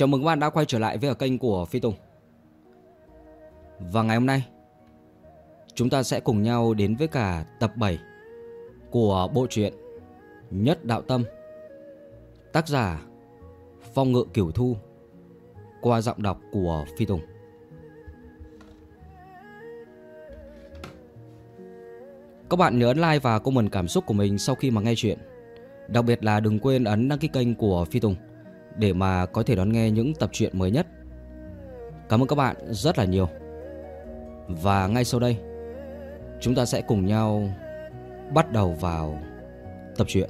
Chào mừng các bạn đã quay trở lại với ở kênh của Phi Tùng. Và ngày hôm nay chúng ta sẽ cùng nhau đến với cả tập 7 của bộ truyện Nhất Đạo Tâm, tác giả Phong Ngự Cửu Thu, qua giọng đọc của Phi Tùng. Các bạn nhớ ấn like và comment cảm xúc của mình sau khi mà nghe chuyện. Đặc biệt là đừng quên ấn đăng ký kênh của Phi Tùng để mà có thể đón nghe những tập truyện mới nhất. Cảm ơn các bạn rất là nhiều. Và ngay sau đây chúng ta sẽ cùng nhau bắt đầu vào tập truyện.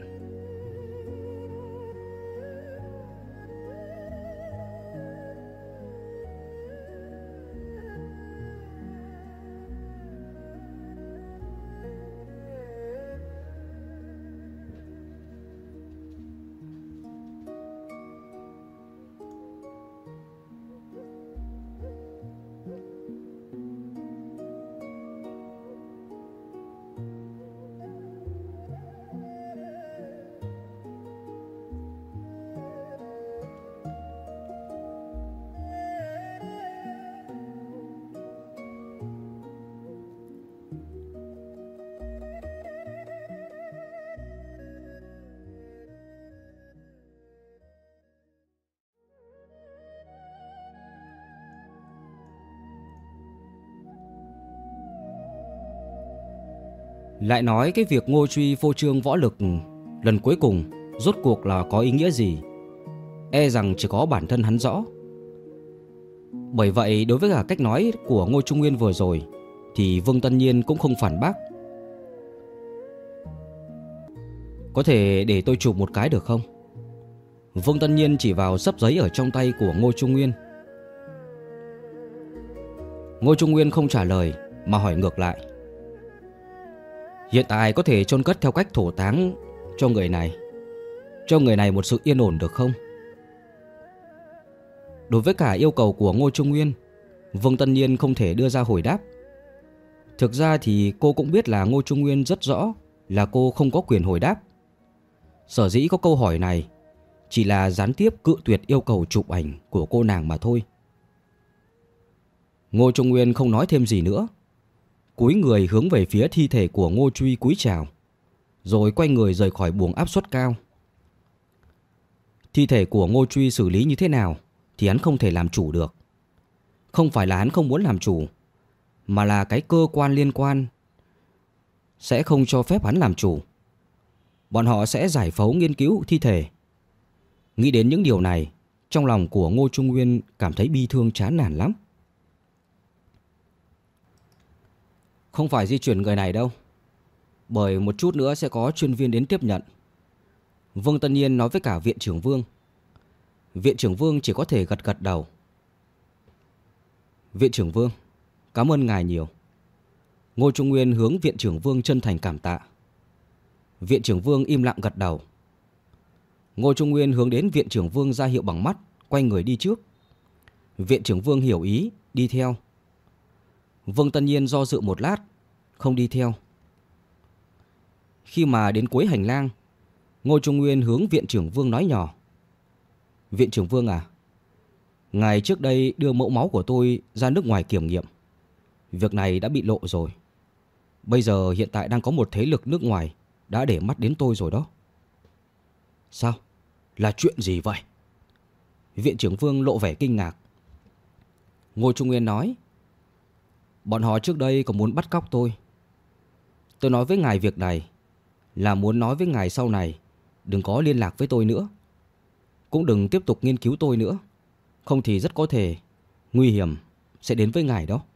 Lại nói cái việc Ngô Truy phô trương võ lực lần cuối cùng rốt cuộc là có ý nghĩa gì, e rằng chỉ có bản thân hắn rõ. Bởi vậy đối với cả cách nói của Ngô Trung Nguyên vừa rồi thì Vương Tân Nhiên cũng không phản bác. Có thể để tôi chụp một cái được không? Vương Tân Nhiên chỉ vào xấp giấy ở trong tay của Ngô Trung Nguyên. Ngô Trung Nguyên không trả lời mà hỏi ngược lại. Hiện tại có thể chôn cất theo cách thổ táng cho người này một sự yên ổn được không? Đối với cả yêu cầu của Ngô Trung Nguyên, Vương Tân Nhiên không thể đưa ra hồi đáp. Thực ra thì cô cũng biết là Ngô Trung Nguyên rất rõ là cô không có quyền hồi đáp. Sở dĩ có câu hỏi này chỉ là gián tiếp cự tuyệt yêu cầu chụp ảnh của cô nàng mà thôi. Ngô Trung Nguyên không nói thêm gì nữa, cúi người hướng về phía thi thể của Ngô Truy cúi chào, rồi quay người rời khỏi buồng áp suất cao. Thi thể của Ngô Truy xử lý như thế nào thì hắn không thể làm chủ được. Không phải là hắn không muốn làm chủ, mà là cái cơ quan liên quan sẽ không cho phép hắn làm chủ. Bọn họ sẽ giải phẫu nghiên cứu thi thể. Nghĩ đến những điều này, trong lòng của Ngô Trung Nguyên cảm thấy bi thương chán nản lắm. Không phải di chuyển người này đâu, bởi một chút nữa sẽ có chuyên viên đến tiếp nhận. Vương Tân Nhiên nói với cả viện trưởng Vương. Viện trưởng Vương chỉ có thể gật gật đầu. Viện trưởng Vương, cảm ơn ngài nhiều. Ngô Trung Nguyên hướng viện trưởng Vương chân thành cảm tạ. Viện trưởng Vương im lặng gật đầu. Ngô Trung Nguyên hướng đến viện trưởng Vương ra hiệu bằng mắt, quay người đi trước. Viện trưởng Vương hiểu ý, đi theo. Vương Tân Nhiên do dự một lát, không đi theo. Khi mà đến cuối hành lang, Ngô Trung Nguyên hướng viện trưởng Vương nói nhỏ. Viện trưởng Vương à, ngài trước đây đưa mẫu máu của tôi ra nước ngoài kiểm nghiệm. Việc này đã bị lộ rồi. Bây giờ hiện tại đang có một thế lực nước ngoài đã để mắt đến tôi rồi đó. Sao? Là chuyện gì vậy? Viện trưởng Vương lộ vẻ kinh ngạc. Ngô Trung Nguyên nói. Bọn họ trước đây còn muốn bắt cóc tôi. Tôi nói với ngài việc này là muốn nói với ngài sau này đừng có liên lạc với tôi nữa, cũng đừng tiếp tục nghiên cứu tôi nữa. Không thì rất có thể nguy hiểm sẽ đến với ngài đó.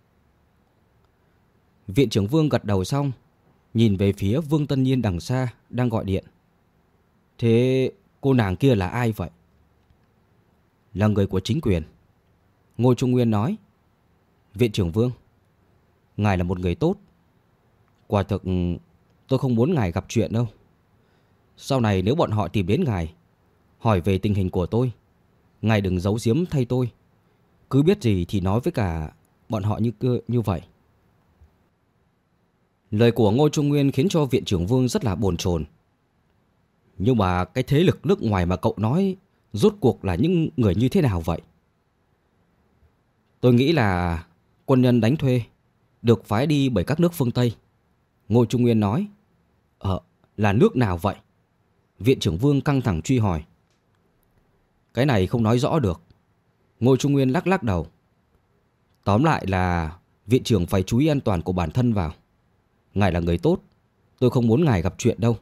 Viện trưởng Vương gật đầu xong, nhìn về phía Vương Tân Nhiên đằng xa đang gọi điện. Thế cô nàng kia là ai vậy? Là người của chính quyền. Ngô Trung Nguyên nói. Viện trưởng Vương, ngài là một người tốt. Quả thực tôi không muốn ngài gặp chuyện đâu. Sau này nếu bọn họ tìm đến ngài hỏi về tình hình của tôi, ngài đừng giấu giếm thay tôi. Cứ biết gì thì nói với cả bọn họ như vậy. Lời của Ngô Trung Nguyên khiến cho viện trưởng Vương rất là bồn chồn. Nhưng mà cái thế lực nước ngoài mà cậu nói rốt cuộc là những người như thế nào vậy? Tôi nghĩ là quân nhân đánh thuê, được phái đi bởi các nước phương Tây. Ngô Trung Nguyên nói. Là nước nào vậy? Viện trưởng Vương căng thẳng truy hỏi. Cái này không nói rõ được. Ngô Trung Nguyên lắc lắc đầu. Tóm lại là viện trưởng phải chú ý an toàn của bản thân vào. Ngài là người tốt, tôi không muốn ngài gặp chuyện đâu.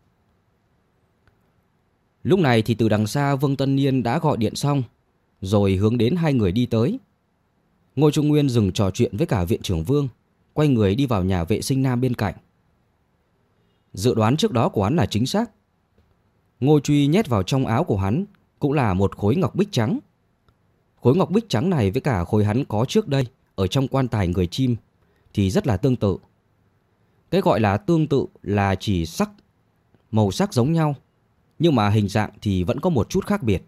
Lúc này thì từ đằng xa Vương Tân Niên đã gọi điện xong, rồi hướng đến hai người đi tới. Ngô Trung Nguyên dừng trò chuyện với cả viện trưởng Vương, quay người đi vào nhà vệ sinh nam bên cạnh. Dự đoán trước đó của hắn là chính xác. Ngô Truy nhét vào trong áo của hắn cũng là một khối ngọc bích trắng. Khối ngọc bích trắng này với cả khối hắn có trước đây ở trong quan tài người chim thì rất là tương tự. Cái gọi là tương tự là chỉ màu sắc giống nhau, nhưng mà hình dạng thì vẫn có một chút khác biệt.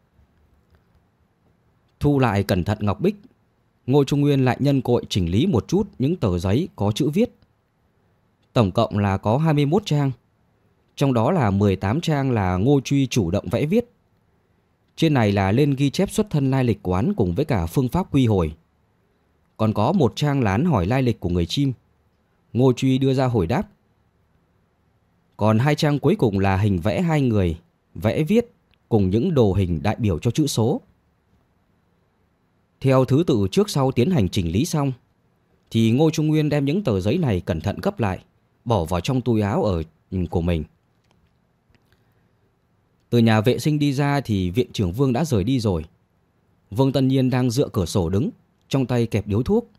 Thu lại cẩn thận ngọc bích, Ngô Trung Nguyên lại nhân cội chỉnh lý một chút những tờ giấy có chữ viết. Tổng cộng là có 21 trang. Trong đó là 18 trang là Ngô Truy chủ động vẽ viết. Trên này là lên ghi chép xuất thân lai lịch của hắn cùng với cả phương pháp quy hồi. Còn có một trang là hắn hỏi lai lịch của người chim. Ngô Truy đưa ra hồi đáp. Còn 2 trang cuối cùng là hình vẽ 2 người, vẽ viết cùng những đồ hình đại biểu cho chữ số. Theo thứ tự trước sau tiến hành chỉnh lý xong, thì Ngô Trung Nguyên đem những tờ giấy này cẩn thận gấp lại, bỏ vào trong túi áo của mình. Từ nhà vệ sinh đi ra thì viện trưởng Vương đã rời đi rồi. Vương Tân Nhiên đang dựa cửa sổ đứng, trong tay kẹp điếu thuốc.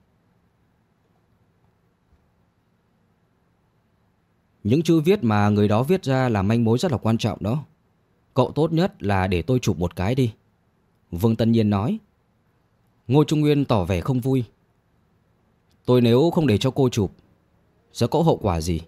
Những chữ viết mà người đó viết ra là manh mối rất là quan trọng đó. Cậu tốt nhất là để tôi chụp một cái đi, Vương Tân Nhiên nói. Ngô Trung Nguyên tỏ vẻ không vui. Tôi nếu không để cho cô chụp, sẽ có hậu quả gì?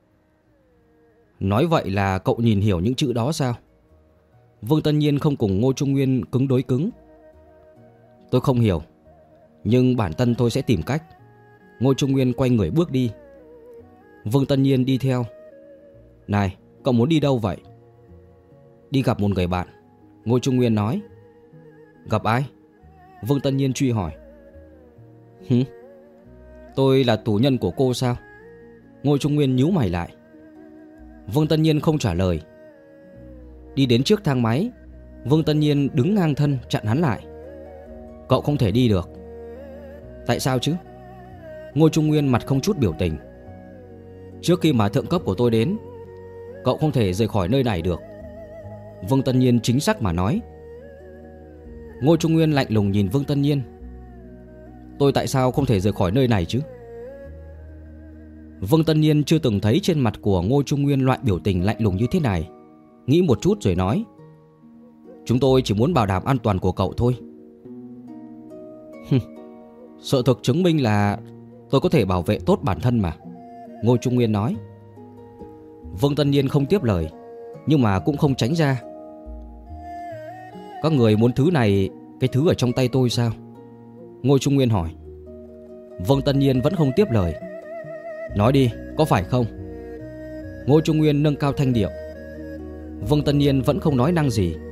Nói vậy là cậu nhìn hiểu những chữ đó sao? Vương Tân Nhiên không cùng Ngô Trung Nguyên cứng đối cứng. Tôi không hiểu, nhưng bản thân tôi sẽ tìm cách. Ngô Trung Nguyên quay người bước đi. Vương Tân Nhiên đi theo. Này, cậu muốn đi đâu vậy? Đi gặp một người bạn, Ngô Trung Nguyên nói. Gặp ai? Vương Tân Nhiên truy hỏi. Tôi là tù nhân của cô sao? Ngô Trung Nguyên nhíu mày lại. Vương Tân Nhiên không trả lời. Đi đến trước thang máy, Vương Tân Nhiên đứng ngang thân chặn hắn lại. Cậu không thể đi được. Tại sao chứ? Ngô Trung Nguyên mặt không chút biểu tình. Trước khi mà thượng cấp của tôi đến, cậu không thể rời khỏi nơi này được, Vương Tân Nhiên chính xác mà nói. Ngô Trung Nguyên lạnh lùng nhìn Vương Tân Nhiên. Tôi tại sao không thể rời khỏi nơi này chứ? Vương Tân Nhiên chưa từng thấy trên mặt của Ngô Trung Nguyên loại biểu tình lạnh lùng như thế này. Nghĩ một chút rồi nói. Chúng tôi chỉ muốn bảo đảm an toàn của cậu thôi. Sự thực chứng minh là tôi có thể bảo vệ tốt bản thân mà, Ngô Trung Nguyên nói. Vương Tân Nhiên không tiếp lời, nhưng mà cũng không tránh ra. Các người muốn thứ này, cái thứ ở trong tay tôi sao? Ngô Trung Nguyên hỏi. Vương Tân Nhiên vẫn không tiếp lời. Nói đi, có phải không? Ngô Trung Nguyên nâng cao thanh điệu. Vương Tân Nhiên vẫn không nói năng gì.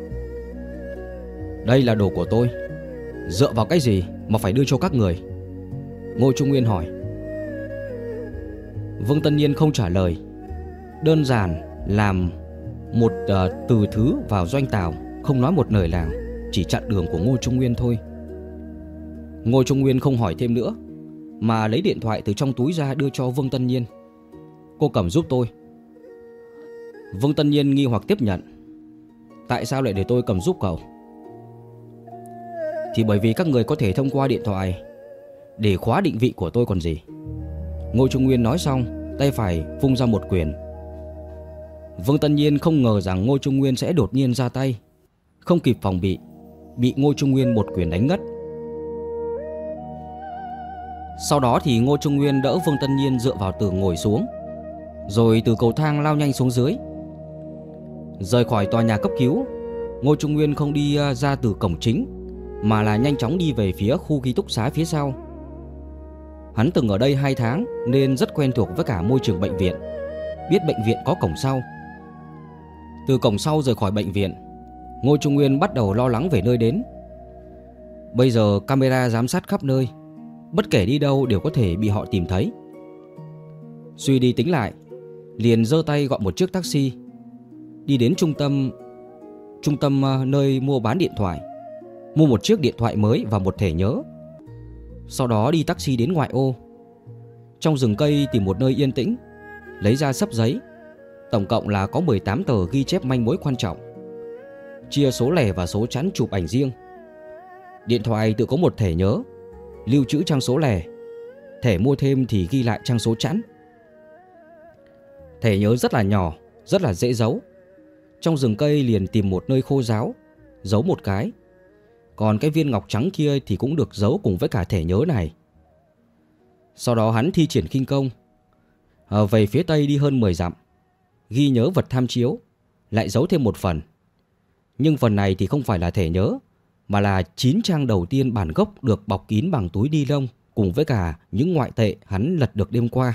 Đây là đồ của tôi, dựa vào cái gì mà phải đưa cho các người? Ngô Trung Nguyên hỏi. Vương Tân Nhiên không trả lời. Đơn giản làm một từ thứ vào doanh tàu, không nói một lời nào, chỉ chặn đường của Ngô Trung Nguyên thôi. Ngô Trung Nguyên không hỏi thêm nữa, mà lấy điện thoại từ trong túi ra đưa cho Vương Tân Nhiên. Cô cầm giúp tôi. Vương Tân Nhiên nghi hoặc tiếp nhận. Tại sao lại để tôi cầm giúp cậu? Thì bởi vì các người có thể thông qua điện thoại để khóa định vị của tôi còn gì. Ngô Trung Nguyên nói xong, tay phải vung ra một quyền. Vương Tân Nhiên không ngờ rằng Ngô Trung Nguyên sẽ đột nhiên ra tay, không kịp phòng bị Ngô Trung Nguyên một quyền đánh ngất. Sau đó thì Ngô Trung Nguyên đỡ Vương Tân Nhiên dựa vào tường ngồi xuống, rồi từ cầu thang lao nhanh xuống dưới. Rời khỏi tòa nhà cấp cứu, Ngô Trung Nguyên không đi ra từ cổng chính, mà là nhanh chóng đi về phía khu ký túc xá phía sau. Hắn từng ở đây 2 tháng nên rất quen thuộc với cả môi trường bệnh viện, biết bệnh viện có cổng sau. Từ cổng sau rời khỏi bệnh viện, Ngô Trung Nguyên bắt đầu lo lắng về nơi đến. Bây giờ camera giám sát khắp nơi, bất kể đi đâu đều có thể bị họ tìm thấy. Suy đi tính lại, liền giơ tay gọi một chiếc taxi, đi đến trung tâm nơi mua bán điện thoại, mua một chiếc điện thoại mới và một thẻ nhớ. Sau đó đi taxi đến ngoại ô, trong rừng cây tìm một nơi yên tĩnh, lấy ra xấp giấy, tổng cộng là có 18 tờ ghi chép manh mối quan trọng, chia số lẻ và số chẵn chụp ảnh riêng. Điện thoại tự có một thẻ nhớ, lưu trữ trang số lẻ, thẻ mua thêm thì ghi lại trang số chẵn. Thẻ nhớ rất là nhỏ, rất là dễ giấu. Trong rừng cây liền tìm một nơi khô ráo, giấu một cái. Còn cái viên ngọc trắng kia thì cũng được giấu cùng với cả thẻ nhớ này. Sau đó hắn thi triển khinh công, về phía tây đi hơn 10 dặm, ghi nhớ vật tham chiếu, lại giấu thêm một phần. Nhưng phần này thì không phải là thẻ nhớ, mà là 9 trang đầu tiên bản gốc được bọc kín bằng túi ni lông cùng với cả những ngoại tệ hắn lật được đêm qua.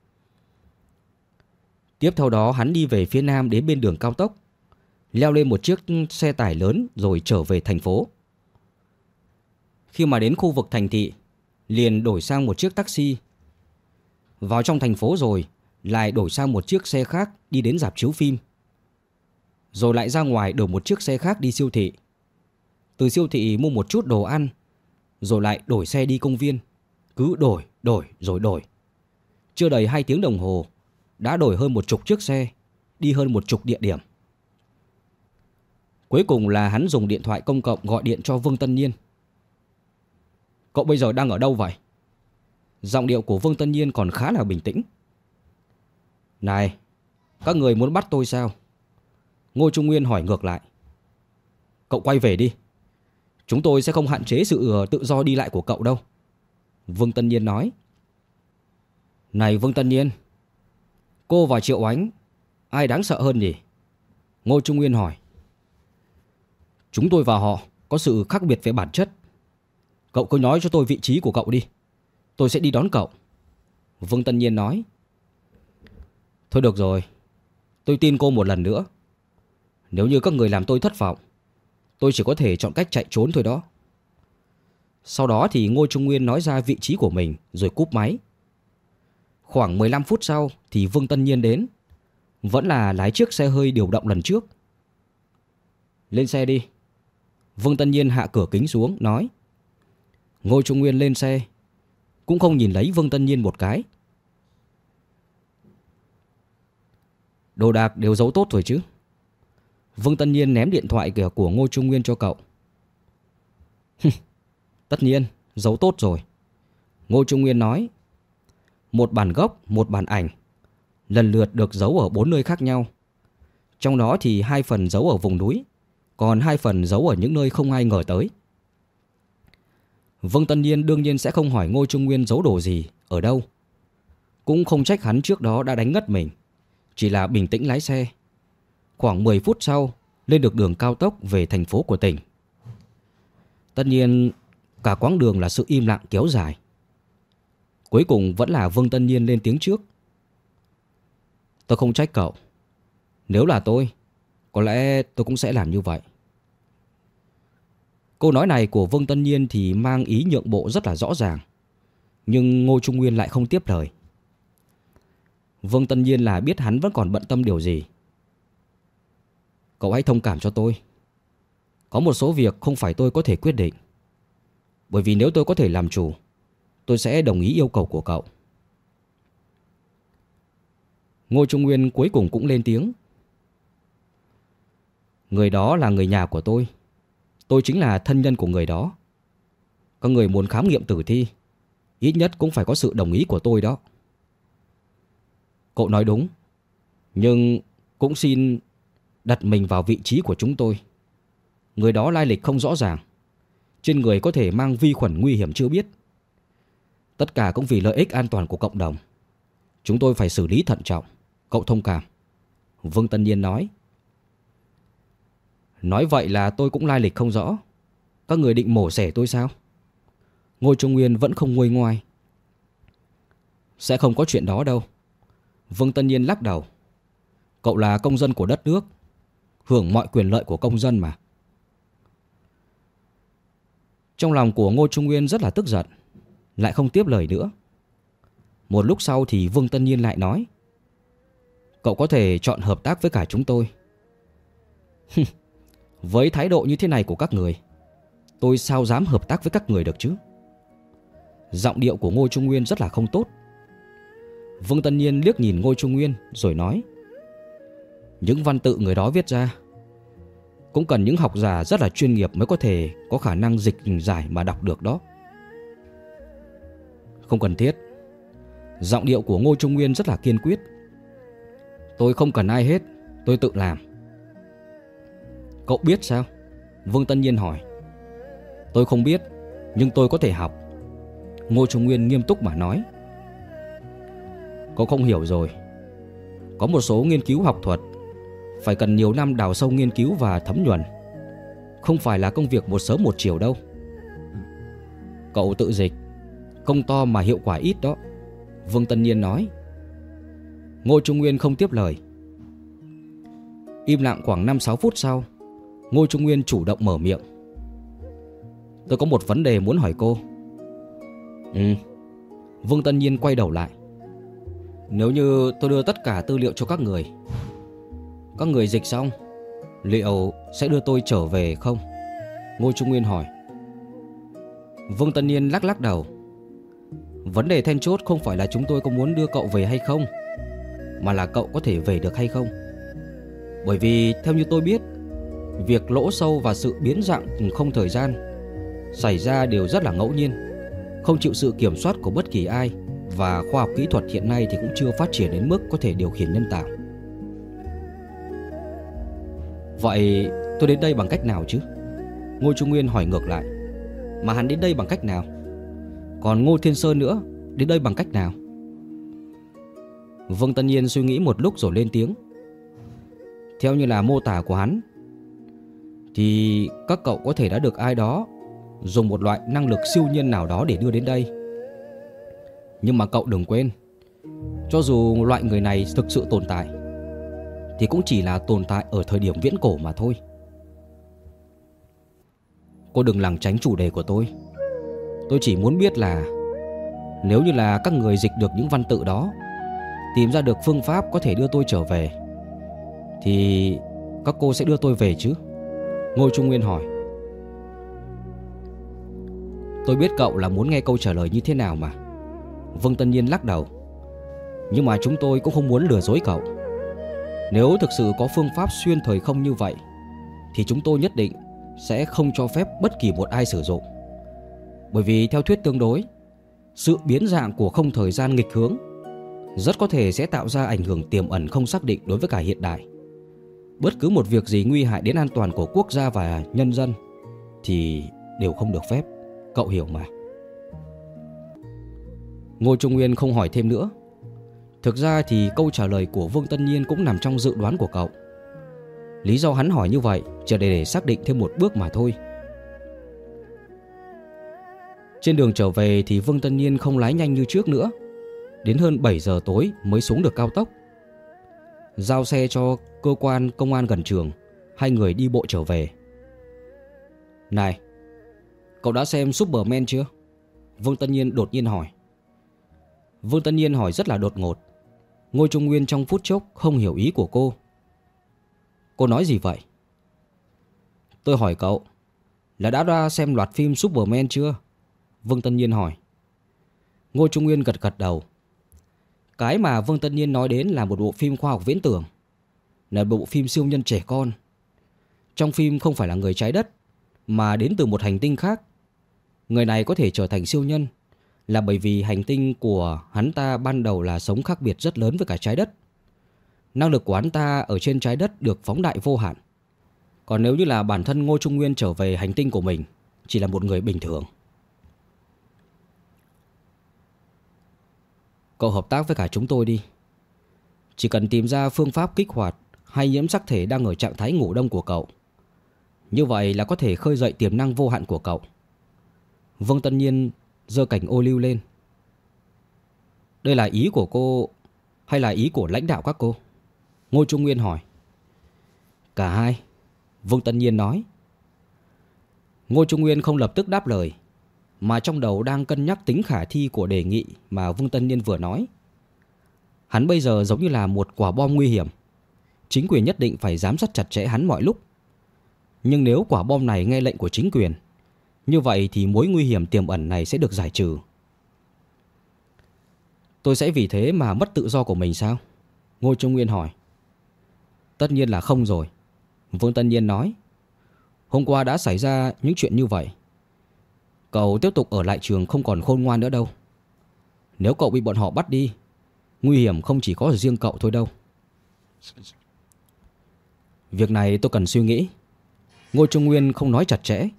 Tiếp theo đó hắn đi về phía nam đến bên đường cao tốc, leo lên một chiếc xe tải lớn rồi trở về thành phố. Khi mà đến khu vực thành thị, liền đổi sang một chiếc taxi. Vào trong thành phố rồi, lại đổi sang một chiếc xe khác đi đến rạp chiếu phim. Rồi lại ra ngoài đổi một chiếc xe khác đi siêu thị. Từ siêu thị mua một chút đồ ăn, rồi lại đổi xe đi công viên. Cứ đổi rồi đổi. Chưa đầy 2 tiếng đồng hồ, đã đổi hơn 10 chiếc xe, đi hơn 10 địa điểm. Cuối cùng là hắn dùng điện thoại công cộng gọi điện cho Vương Tân Nhiên. Cậu bây giờ đang ở đâu vậy? Giọng điệu của Vương Tân Nhiên còn khá là bình tĩnh. Này, các người muốn bắt tôi sao? Ngô Trung Nguyên hỏi ngược lại. Cậu quay về đi. Chúng tôi sẽ không hạn chế sự tự do đi lại của cậu đâu. Vương Tân Nhiên nói. Này Vương Tân Nhiên, cô và Triệu Ánh, ai đáng sợ hơn nhỉ? Ngô Trung Nguyên hỏi. Chúng tôi và họ có sự khác biệt về bản chất. Cậu cứ nói cho tôi vị trí của cậu đi, tôi sẽ đi đón cậu. Vương Tân Nhiên nói. Thôi được rồi, tôi tin cô một lần nữa. Nếu như các người làm tôi thất vọng, tôi chỉ có thể chọn cách chạy trốn thôi đó. Sau đó thì Ngô Trung Nguyên nói ra vị trí của mình rồi cúp máy. Khoảng 15 phút sau thì Vương Tân Nhiên đến, vẫn là lái chiếc xe hơi điều động lần trước. Lên xe đi. Vương Tân Nhiên hạ cửa kính xuống nói. Ngô Trung Nguyên lên xe, cũng không nhìn lấy Vương Tân Nhiên một cái. Đồ đạc đều giấu tốt rồi chứ? Vương Tân Nhiên ném điện thoại của Ngô Trung Nguyên cho cậu. Tất nhiên, giấu tốt rồi. Ngô Trung Nguyên nói. Một bản gốc, một bản ảnh, lần lượt được giấu ở 4 nơi khác nhau. Trong đó thì 2 phần giấu ở vùng núi, còn 2 phần giấu ở những nơi không ai ngờ tới. Vương Tân Nhiên đương nhiên sẽ không hỏi Ngô Trung Nguyên giấu đồ gì, ở đâu. Cũng không trách hắn trước đó đã đánh ngất mình, chỉ là bình tĩnh lái xe. Khoảng 10 phút sau, lên được đường cao tốc về thành phố của tỉnh. Tất nhiên, cả quãng đường là sự im lặng kéo dài. Cuối cùng vẫn là Vương Tân Nhiên lên tiếng trước. Tôi không trách cậu. Nếu là tôi, có lẽ tôi cũng sẽ làm như vậy. Câu nói này của Vương Tân Nhiên thì mang ý nhượng bộ rất là rõ ràng. Nhưng Ngô Trung Nguyên lại không tiếp lời. Vương Tân Nhiên là biết hắn vẫn còn bận tâm điều gì. Cậu hãy thông cảm cho tôi. Có một số việc không phải tôi có thể quyết định. Bởi vì nếu tôi có thể làm chủ, tôi sẽ đồng ý yêu cầu của cậu. Ngô Trung Nguyên cuối cùng cũng lên tiếng. Người đó là người nhà của tôi. Tôi chính là thân nhân của người đó. Các người muốn khám nghiệm tử thi, ít nhất cũng phải có sự đồng ý của tôi đó. Cậu nói đúng, nhưng cũng xin đặt mình vào vị trí của chúng tôi. Người đó lai lịch không rõ ràng, trên người có thể mang vi khuẩn nguy hiểm chưa biết. Tất cả cũng vì lợi ích an toàn của cộng đồng. Chúng tôi phải xử lý thận trọng. Cậu thông cảm. Vương Tân Nhiên nói. Nói vậy là tôi cũng lai lịch không rõ. Các người định mổ xẻ tôi sao? Ngô Trung Nguyên vẫn không nguôi ngoai. Sẽ không có chuyện đó đâu. Vương Tân Nhiên lắc đầu. Cậu là công dân của đất nước, hưởng mọi quyền lợi của công dân mà. Trong lòng của Ngô Trung Nguyên rất là tức giận, lại không tiếp lời nữa. Một lúc sau thì Vương Tân Nhiên lại nói: cậu có thể chọn hợp tác với cả chúng tôi. Với thái độ như thế này của các người, tôi sao dám hợp tác với các người được chứ? Giọng điệu của Ngô Trung Nguyên rất là không tốt. Vương Tân Nhiên liếc nhìn Ngô Trung Nguyên rồi nói: những văn tự người đó viết ra cũng cần những học giả rất là chuyên nghiệp mới có thể có khả năng dịch giải mà đọc được đó. Không cần thiết. Giọng điệu của Ngô Trung Nguyên rất là kiên quyết. Tôi không cần ai hết, tôi tự làm. Cậu biết sao? Vương Tân Nhiên hỏi. Tôi không biết, nhưng tôi có thể học. Ngô Trung Nguyên nghiêm túc mà nói. Cậu không hiểu rồi. Có một số nghiên cứu học thuật phải cần nhiều năm đào sâu nghiên cứu và thấm nhuần, không phải là công việc một sớm một chiều đâu. Cậu tự dịch, công to mà hiệu quả ít đó, Vương Tân Nhiên nói. Ngô Trung Nguyên không tiếp lời. Im lặng khoảng 5-6 phút sau, Ngô Trung Nguyên chủ động mở miệng. Tôi có một vấn đề muốn hỏi cô. Vương Tân Nhiên quay đầu lại. Nếu như tôi đưa tất cả tư liệu cho các người dịch xong, liệu sẽ đưa tôi trở về không? Ngô Trung Nguyên hỏi. Vương Tân Nhiên lắc lắc đầu. Vấn đề then chốt không phải là chúng tôi có muốn đưa cậu về hay không, mà là cậu có thể về được hay không. Bởi vì theo như tôi biết, việc lỗ sâu và sự biến dạng không thời gian xảy ra đều rất là ngẫu nhiên, không chịu sự kiểm soát của bất kỳ ai, và khoa học kỹ thuật hiện nay thì cũng chưa phát triển đến mức có thể điều khiển nhân tạo. Vậy tôi đến đây bằng cách nào chứ? Ngô Trung Nguyên hỏi ngược lại. Mà hắn đến đây bằng cách nào? Còn Ngô Thiên Sơn nữa, đến đây bằng cách nào? Vương Tân Nhiên suy nghĩ một lúc rồi lên tiếng. Theo như là mô tả của hắn thì các cậu có thể đã được ai đó dùng một loại năng lực siêu nhiên nào đó để đưa đến đây. Nhưng mà cậu đừng quên, cho dù loại người này thực sự tồn tại thì cũng chỉ là tồn tại ở thời điểm viễn cổ mà thôi. Cô đừng lảng tránh chủ đề của tôi. Tôi chỉ muốn biết là nếu như là các người dịch được những văn tự đó, tìm ra được phương pháp có thể đưa tôi trở về, thì các cô sẽ đưa tôi về chứ? Ngô Trung Nguyên hỏi. Tôi biết cậu là muốn nghe câu trả lời như thế nào mà. Vương Tân Nhiên lắc đầu. Nhưng mà chúng tôi cũng không muốn lừa dối cậu. Nếu thực sự có phương pháp xuyên thời không như vậy thì chúng tôi nhất định sẽ không cho phép bất kỳ một ai sử dụng. Bởi vì theo thuyết tương đối, sự biến dạng của không thời gian nghịch hướng rất có thể sẽ tạo ra ảnh hưởng tiềm ẩn không xác định đối với cả hiện đại. Bất cứ một việc gì nguy hại đến an toàn của quốc gia và nhân dân thì đều không được phép. Cậu hiểu mà. Ngô Trung Nguyên không hỏi thêm nữa. Thực ra thì câu trả lời của Vương Tân Nhiên cũng nằm trong dự đoán của cậu. Lý do hắn hỏi như vậy chỉ để xác định thêm một bước mà thôi. Trên đường trở về thì Vương Tân Nhiên không lái nhanh như trước nữa. Đến hơn 7 giờ tối mới xuống được cao tốc. Giao xe cho cơ quan công an gần trường, hai người đi bộ trở về. Này, cậu đã xem Superman chưa? Vương Tân Nhiên đột nhiên hỏi. Vương Tân Nhiên hỏi rất là đột ngột. Ngô Trung Nguyên trong phút chốc không hiểu ý của cô. Cô nói gì vậy? Tôi hỏi cậu là đã xem loạt phim Superman chưa? Vương Tân Nhiên hỏi. Ngô Trung Nguyên gật gật đầu. Cái mà Vương Tân Nhiên nói đến là một bộ phim khoa học viễn tưởng, là bộ phim siêu nhân trẻ con. Trong phim không phải là người trái đất, mà đến từ một hành tinh khác. Người này có thể trở thành siêu nhân là bởi vì hành tinh của hắn ta ban đầu là sống khác biệt rất lớn với cả trái đất. Năng lực của hắn ta ở trên trái đất được phóng đại vô hạn. Còn nếu như là bản thân Ngô Trung Nguyên trở về hành tinh của mình, chỉ là một người bình thường. Cậu hợp tác với cả chúng tôi đi. Chỉ cần tìm ra phương pháp kích hoạt hay nhiễm sắc thể đang ở trạng thái ngủ đông của cậu, như vậy là có thể khơi dậy tiềm năng vô hạn của cậu. Vương Tân Nhiên giơ cành ô liu lên. Đây là ý của cô hay là ý của lãnh đạo các cô? Ngô Trung Nguyên hỏi. Cả hai, Vương Tân Nhiên nói. Ngô Trung Nguyên không lập tức đáp lời, mà trong đầu đang cân nhắc tính khả thi của đề nghị mà Vương Tân Niên vừa nói. Hắn bây giờ giống như là một quả bom nguy hiểm. Chính quyền nhất định phải giám sát chặt chẽ hắn mọi lúc. Nhưng nếu quả bom này nghe lệnh của chính quyền, như vậy thì mối nguy hiểm tiềm ẩn này sẽ được giải trừ. Tôi sẽ vì thế mà mất tự do của mình sao? Ngô Trung Nguyên hỏi. Tất nhiên là không rồi, Vương Tân Niên nói. Hôm qua đã xảy ra những chuyện như vậy. Cậu tiếp tục ở lại trường không còn khôn ngoan nữa đâu. Nếu cậu bị bọn họ bắt đi, nguy hiểm không chỉ có ở riêng cậu thôi đâu. Việc này tôi cần suy nghĩ. Ngô Trung Nguyên không nói chặt chẽ.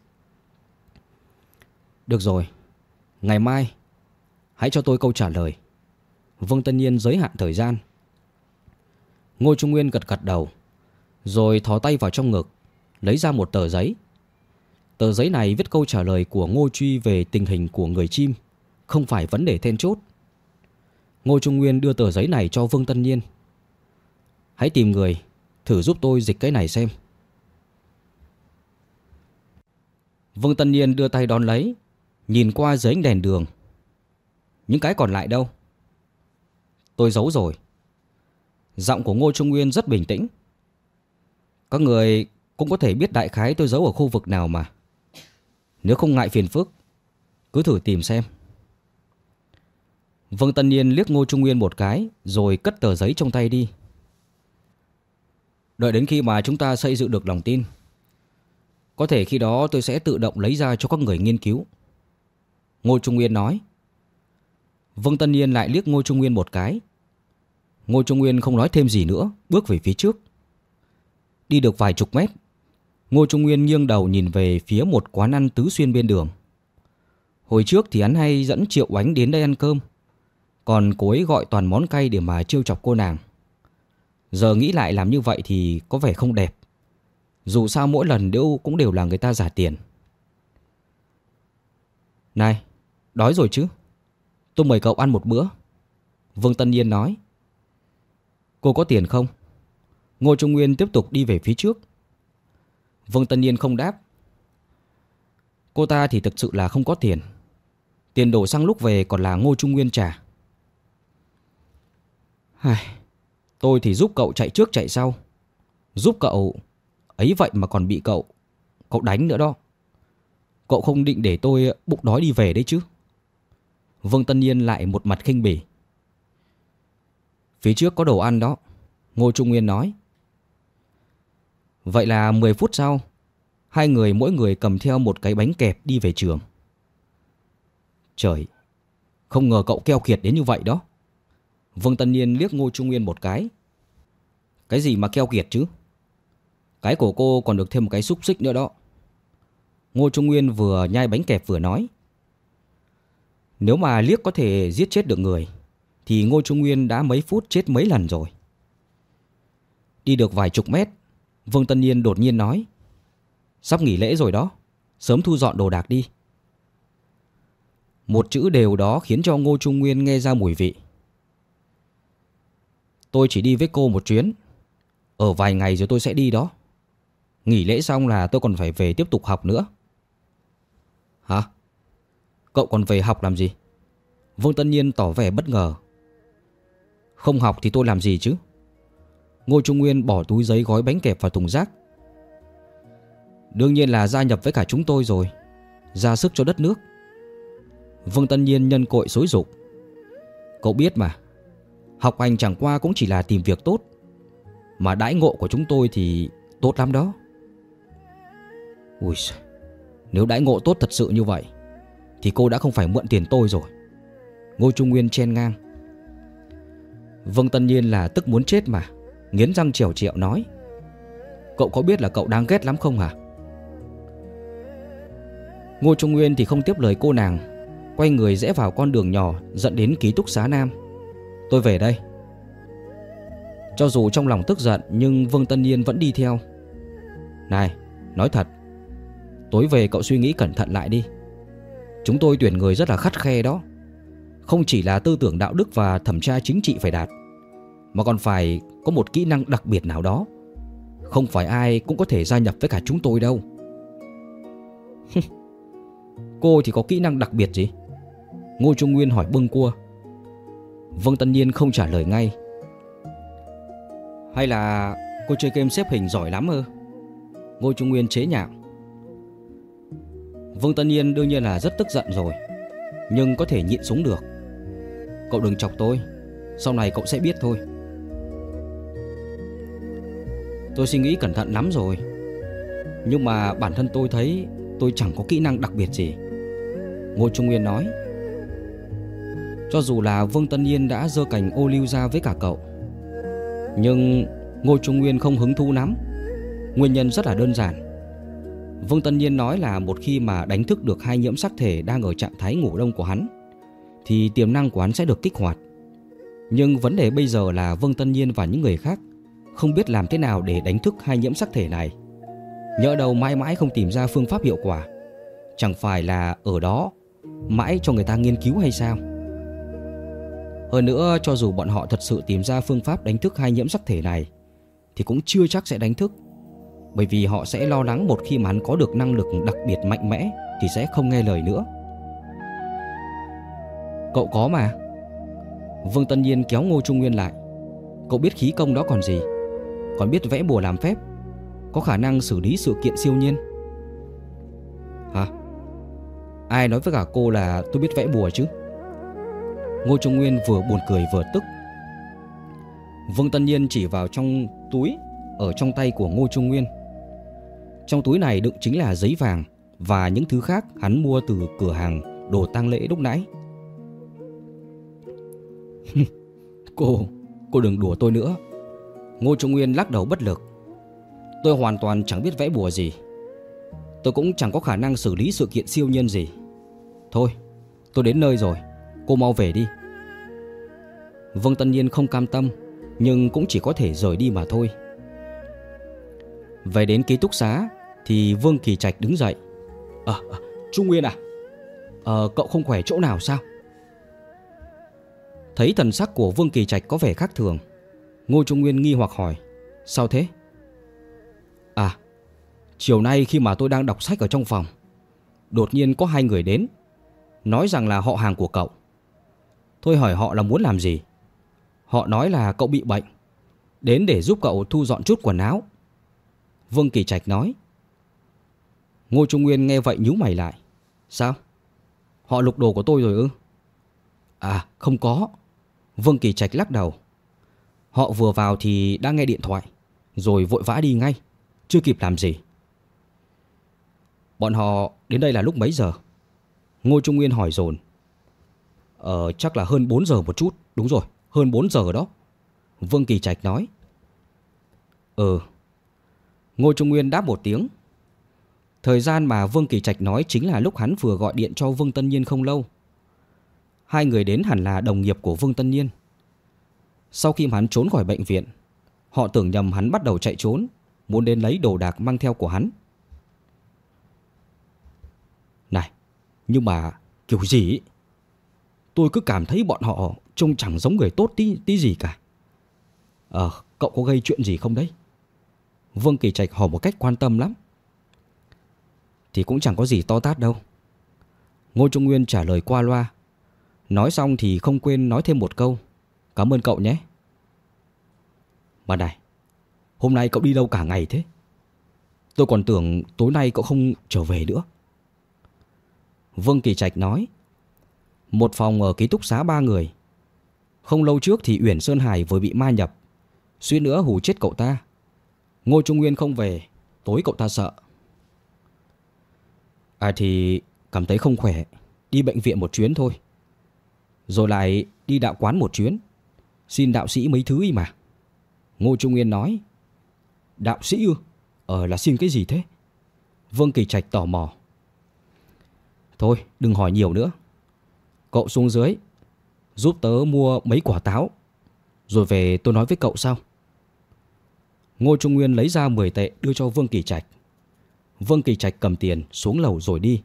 Được rồi, ngày mai hãy cho tôi câu trả lời. Vương Tân Niên giới hạn thời gian. Ngô Trung Nguyên gật gật đầu, rồi thò tay vào trong ngực, lấy ra một tờ giấy. Tờ giấy này viết câu trả lời của Ngô Truy về tình hình của người chim, không phải vấn đề then chốt. Ngô Trung Nguyên đưa tờ giấy này cho Vương Tân Niên. Hãy tìm người, thử giúp tôi dịch cái này xem. Vương Tân Niên đưa tay đón lấy, nhìn qua dưới ánh đèn đường. Những cái còn lại đâu? Tôi giấu rồi. Giọng của Ngô Trung Nguyên rất bình tĩnh. Các người cũng có thể biết đại khái tôi giấu ở khu vực nào mà. Nếu không ngại phiền phức, cứ thử tìm xem. Vương Tân Niên liếc Ngô Trung Nguyên một cái, rồi cất tờ giấy trong tay đi. Đợi đến khi mà chúng ta xây dựng được lòng tin, có thể khi đó tôi sẽ tự động lấy ra cho các người nghiên cứu, Ngô Trung Nguyên nói. Vương Tân Niên lại liếc Ngô Trung Nguyên một cái. Ngô Trung Nguyên không nói thêm gì nữa, bước về phía trước. Đi được vài chục mét, Ngô Trung Nguyên nghiêng đầu nhìn về phía một quán ăn tứ xuyên bên đường. Hồi trước thì hắn hay dẫn Triệu Oánh đến đây ăn cơm, còn cô ấy gọi toàn món cay để mà trêu chọc cô nàng. Giờ nghĩ lại làm như vậy thì có vẻ không đẹp. Dù sao mỗi lần cũng đều là người ta giả tiền. Này, đói rồi chứ? Tôi mời cậu ăn một bữa, Vương Tân Niên nói. Cô có tiền không? Ngô Trung Nguyên tiếp tục đi về phía trước. Vương Tân Niên không đáp. Cô ta thì thực sự là không có tiền. Tiền đổ xăng lúc về còn là Ngô Trung Nguyên trả. Tôi thì giúp cậu chạy trước chạy sau, giúp cậu ấy vậy mà còn bị cậu đánh nữa đó. Cậu không định để tôi bụng đói đi về đấy chứ? Vương Tân Niên lại một mặt khinh bỉ. Phía trước có đồ ăn đó, Ngô Trung Nguyên nói. Vậy là 10 phút sau, hai người mỗi người cầm theo một cái bánh kẹp đi về trường. Trời, không ngờ cậu keo kiệt đến như vậy đó. Vương Tân Niên liếc Ngô Trung Nguyên một cái. Cái gì mà keo kiệt chứ? Cái của cô còn được thêm một cái xúc xích nữa đó. Ngô Trung Nguyên vừa nhai bánh kẹp vừa nói. Nếu mà liếc có thể giết chết được người thì Ngô Trung Nguyên đã mấy phút chết mấy lần rồi. Đi được vài chục mét, Vương Tân Niên đột nhiên nói. Sắp nghỉ lễ rồi đó, sớm thu dọn đồ đạc đi. Một chữ đều đó khiến cho Ngô Trung Nguyên nghe ra mùi vị. Tôi chỉ đi với cô một chuyến, ở vài ngày rồi tôi sẽ đi đó. Nghỉ lễ xong là tôi còn phải về tiếp tục học nữa. Hả? Cậu còn về học làm gì? Vương Tân Niên tỏ vẻ bất ngờ. Không học thì tôi làm gì chứ? Ngô Trung Nguyên bỏ túi giấy gói bánh kẹp vào thùng rác. Đương nhiên là gia nhập với cả chúng tôi rồi, ra sức cho đất nước. Vương Tân Niên nhân cội xối dục. Cậu biết mà, học hành chẳng qua cũng chỉ là tìm việc tốt, mà đãi ngộ của chúng tôi thì tốt lắm đó. Ui, nếu đãi ngộ tốt thật sự như vậy thì cô đã không phải mượn tiền tôi rồi, Ngô Trung Nguyên chen ngang. Vương Tân Niên là tức muốn chết mà, nghiến răng trèo trẹo nói. Cậu có biết là cậu đáng ghét lắm không hả? Ngô Trung Nguyên thì không tiếp lời cô nàng, quay người rẽ vào con đường nhỏ dẫn đến ký túc xá Nam. Tôi về đây. Cho dù trong lòng tức giận nhưng Vương Tân Niên vẫn đi theo. Này, nói thật, tối về cậu suy nghĩ cẩn thận lại đi. Chúng tôi tuyển người rất là khắt khe đó. Không chỉ là tư tưởng đạo đức và thẩm tra chính trị phải đạt, mà còn phải có một kỹ năng đặc biệt nào đó. Không phải ai cũng có thể gia nhập với cả chúng tôi đâu. Cô thì có kỹ năng đặc biệt gì? Ngô Trung Nguyên hỏi bâng cua. Vương Tân Nhiên không trả lời ngay. Hay là cô chơi game xếp hình giỏi lắm ư? Ngô Trung Nguyên chế nhạo. Vương Tân Nhiên đương nhiên là rất tức giận rồi, nhưng có thể nhịn xuống được. Cậu đừng chọc tôi, sau này cậu sẽ biết thôi. Tôi suy nghĩ cẩn thận lắm rồi, nhưng mà bản thân tôi thấy tôi chẳng có kỹ năng đặc biệt gì. Ngô Trung Nguyên nói. Cho dù là Vương Tân Nhiên đã giơ cành ô liu ra với cả cậu, nhưng Ngô Trung Nguyên không hứng thú lắm. Nguyên nhân rất là đơn giản. Vương Tân Nhiên nói là một khi mà đánh thức được hai nhiễm sắc thể đang ở trạng thái ngủ đông của hắn, thì tiềm năng của hắn sẽ được kích hoạt. Nhưng vấn đề bây giờ là Vương Tân Nhiên và những người khác không biết làm thế nào để đánh thức hai nhiễm sắc thể này. Nhỡ đâu mãi mãi không tìm ra phương pháp hiệu quả, chẳng phải là ở đó mãi cho người ta nghiên cứu hay sao? Hơn nữa, cho dù bọn họ thật sự tìm ra phương pháp đánh thức hai nhiễm sắc thể này, thì cũng chưa chắc sẽ đánh thức. Bởi vì họ sẽ lo lắng một khi mà hắn có được năng lực đặc biệt mạnh mẽ thì sẽ không nghe lời nữa. Cậu có mà. Vương Tân Nhiên kéo Ngô Trung Nguyên lại. Cậu biết khí công đó còn gì, còn biết vẽ bùa làm phép, có khả năng xử lý sự kiện siêu nhiên. Hả? Ai nói với cả cô là tôi biết vẽ bùa chứ? Ngô Trung Nguyên vừa buồn cười vừa tức. Vương Tân Nhiên chỉ vào trong túi ở trong tay của Ngô Trung Nguyên. Trong túi này đựng chính là giấy vàng và những thứ khác hắn mua từ cửa hàng đồ tang lễ lúc nãy. Cô đừng đùa tôi nữa. Ngô Trung Nguyên lắc đầu bất lực. Tôi hoàn toàn chẳng biết vẽ bùa gì. Tôi cũng chẳng có khả năng xử lý sự kiện siêu nhiên gì. Thôi, tôi đến nơi rồi, cô mau về đi. Vương Tân Nhiên không cam tâm, nhưng cũng chỉ có thể rời đi mà thôi. Về đến ký túc xá thì Vương Kỳ Trạch đứng dậy. Trung Nguyên à? Cậu không khỏe chỗ nào sao? Thấy thần sắc của Vương Kỳ Trạch có vẻ khác thường, Ngô Trung Nguyên nghi hoặc hỏi. Sao thế? Chiều nay khi mà tôi đang đọc sách ở trong phòng, đột nhiên có hai người đến, nói rằng là họ hàng của cậu. Tôi hỏi họ là muốn làm gì. Họ nói là cậu bị bệnh, đến để giúp cậu thu dọn chút quần áo. Vương Kỳ Trạch nói. Ngô Trung Nguyên nghe vậy nhíu mày lại. Sao? Họ lục đồ của tôi rồi ư? Không có. Vương Kỳ Trạch lắc đầu. Họ vừa vào thì đã nghe điện thoại, rồi vội vã đi ngay, chưa kịp làm gì. Bọn họ đến đây là lúc mấy giờ? Ngô Trung Nguyên hỏi dồn. Chắc là hơn 4 giờ một chút. Đúng rồi, hơn 4 giờ đó. Vương Kỳ Trạch nói. Ngô Trung Nguyên đáp một tiếng. Thời gian mà Vương Kỳ Trạch nói chính là lúc hắn vừa gọi điện cho Vương Tân Nhiên không lâu. Hai người đến hẳn là đồng nghiệp của Vương Tân Nhiên. Sau khi hắn trốn khỏi bệnh viện, họ tưởng nhầm hắn bắt đầu chạy trốn, muốn đến lấy đồ đạc mang theo của hắn. Này, nhưng mà kiểu gì ý? Tôi cứ cảm thấy bọn họ trông chẳng giống người tốt tí gì cả. Cậu có gây chuyện gì không đấy? Vương Kỳ Trạch hỏi một cách quan tâm lắm. Thì cũng chẳng có gì to tát đâu. Ngô Trung Nguyên trả lời qua loa. Nói xong thì không quên nói thêm một câu. Cảm ơn cậu nhé. Mà này, hôm nay cậu đi đâu cả ngày thế? Tôi còn tưởng tối nay cậu không trở về nữa. Vương Kỳ Trạch nói. Một phòng ở ký túc xá 3 người. Không lâu trước thì Uyển Sơn Hải vừa bị ma nhập, suýt nữa hù chết cậu ta. Ngô Trung Nguyên không về, tối cậu ta sợ. Thì cảm thấy không khỏe, đi bệnh viện một chuyến thôi, rồi lại đi đạo quán một chuyến, xin đạo sĩ mấy thứ ý mà. Ngô Trung Nguyên nói. Đạo sĩ ư? Là xin cái gì thế? Vương Kỳ Trạch tò mò. Thôi đừng hỏi nhiều nữa. Cậu xuống dưới giúp tớ mua mấy quả táo, rồi về tôi nói với cậu sau. Ngô Trung Nguyên lấy ra 10 tệ đưa cho Vương Kỳ Trạch. Vương Kỳ Trạch cầm tiền xuống lầu rồi đi.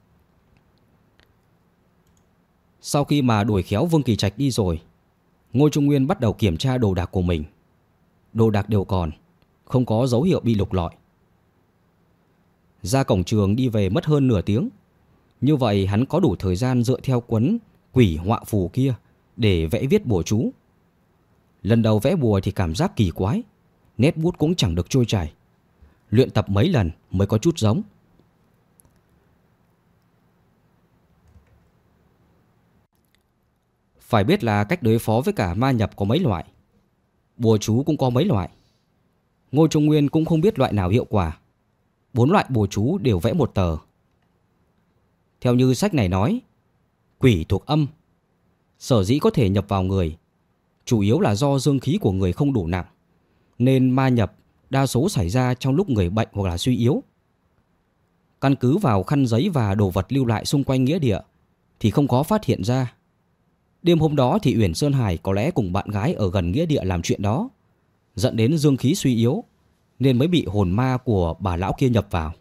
Sau khi mà đuổi khéo Vương Kỳ Trạch đi rồi, Ngô Trung Nguyên bắt đầu kiểm tra đồ đạc của mình. Đồ đạc đều còn, không có dấu hiệu bị lục lọi. Ra cổng trường đi về mất hơn nửa tiếng. Như vậy hắn có đủ thời gian dựa theo cuốn Quỷ họa phù kia để vẽ viết bùa chú. Lần đầu vẽ bùa thì cảm giác kỳ quái, nét bút cũng chẳng được trôi chảy. Luyện tập mấy lần mới có chút giống. Phải biết là cách đối phó với cả ma nhập có mấy loại, bùa chú cũng có mấy loại. Ngô Trung Nguyên cũng không biết loại nào hiệu quả. 4 loại bùa chú đều vẽ một tờ. Theo như sách này nói, quỷ thuộc âm, sở dĩ có thể nhập vào người chủ yếu là do dương khí của người không đủ nặng, nên ma nhập đa số xảy ra trong lúc người bệnh hoặc là suy yếu. Căn cứ vào khăn giấy và đồ vật lưu lại xung quanh nghĩa địa thì không có phát hiện ra. Đêm hôm đó thì Uyển Sơn Hải có lẽ cùng bạn gái ở gần nghĩa địa làm chuyện đó, dẫn đến dương khí suy yếu nên mới bị hồn ma của bà lão kia nhập vào.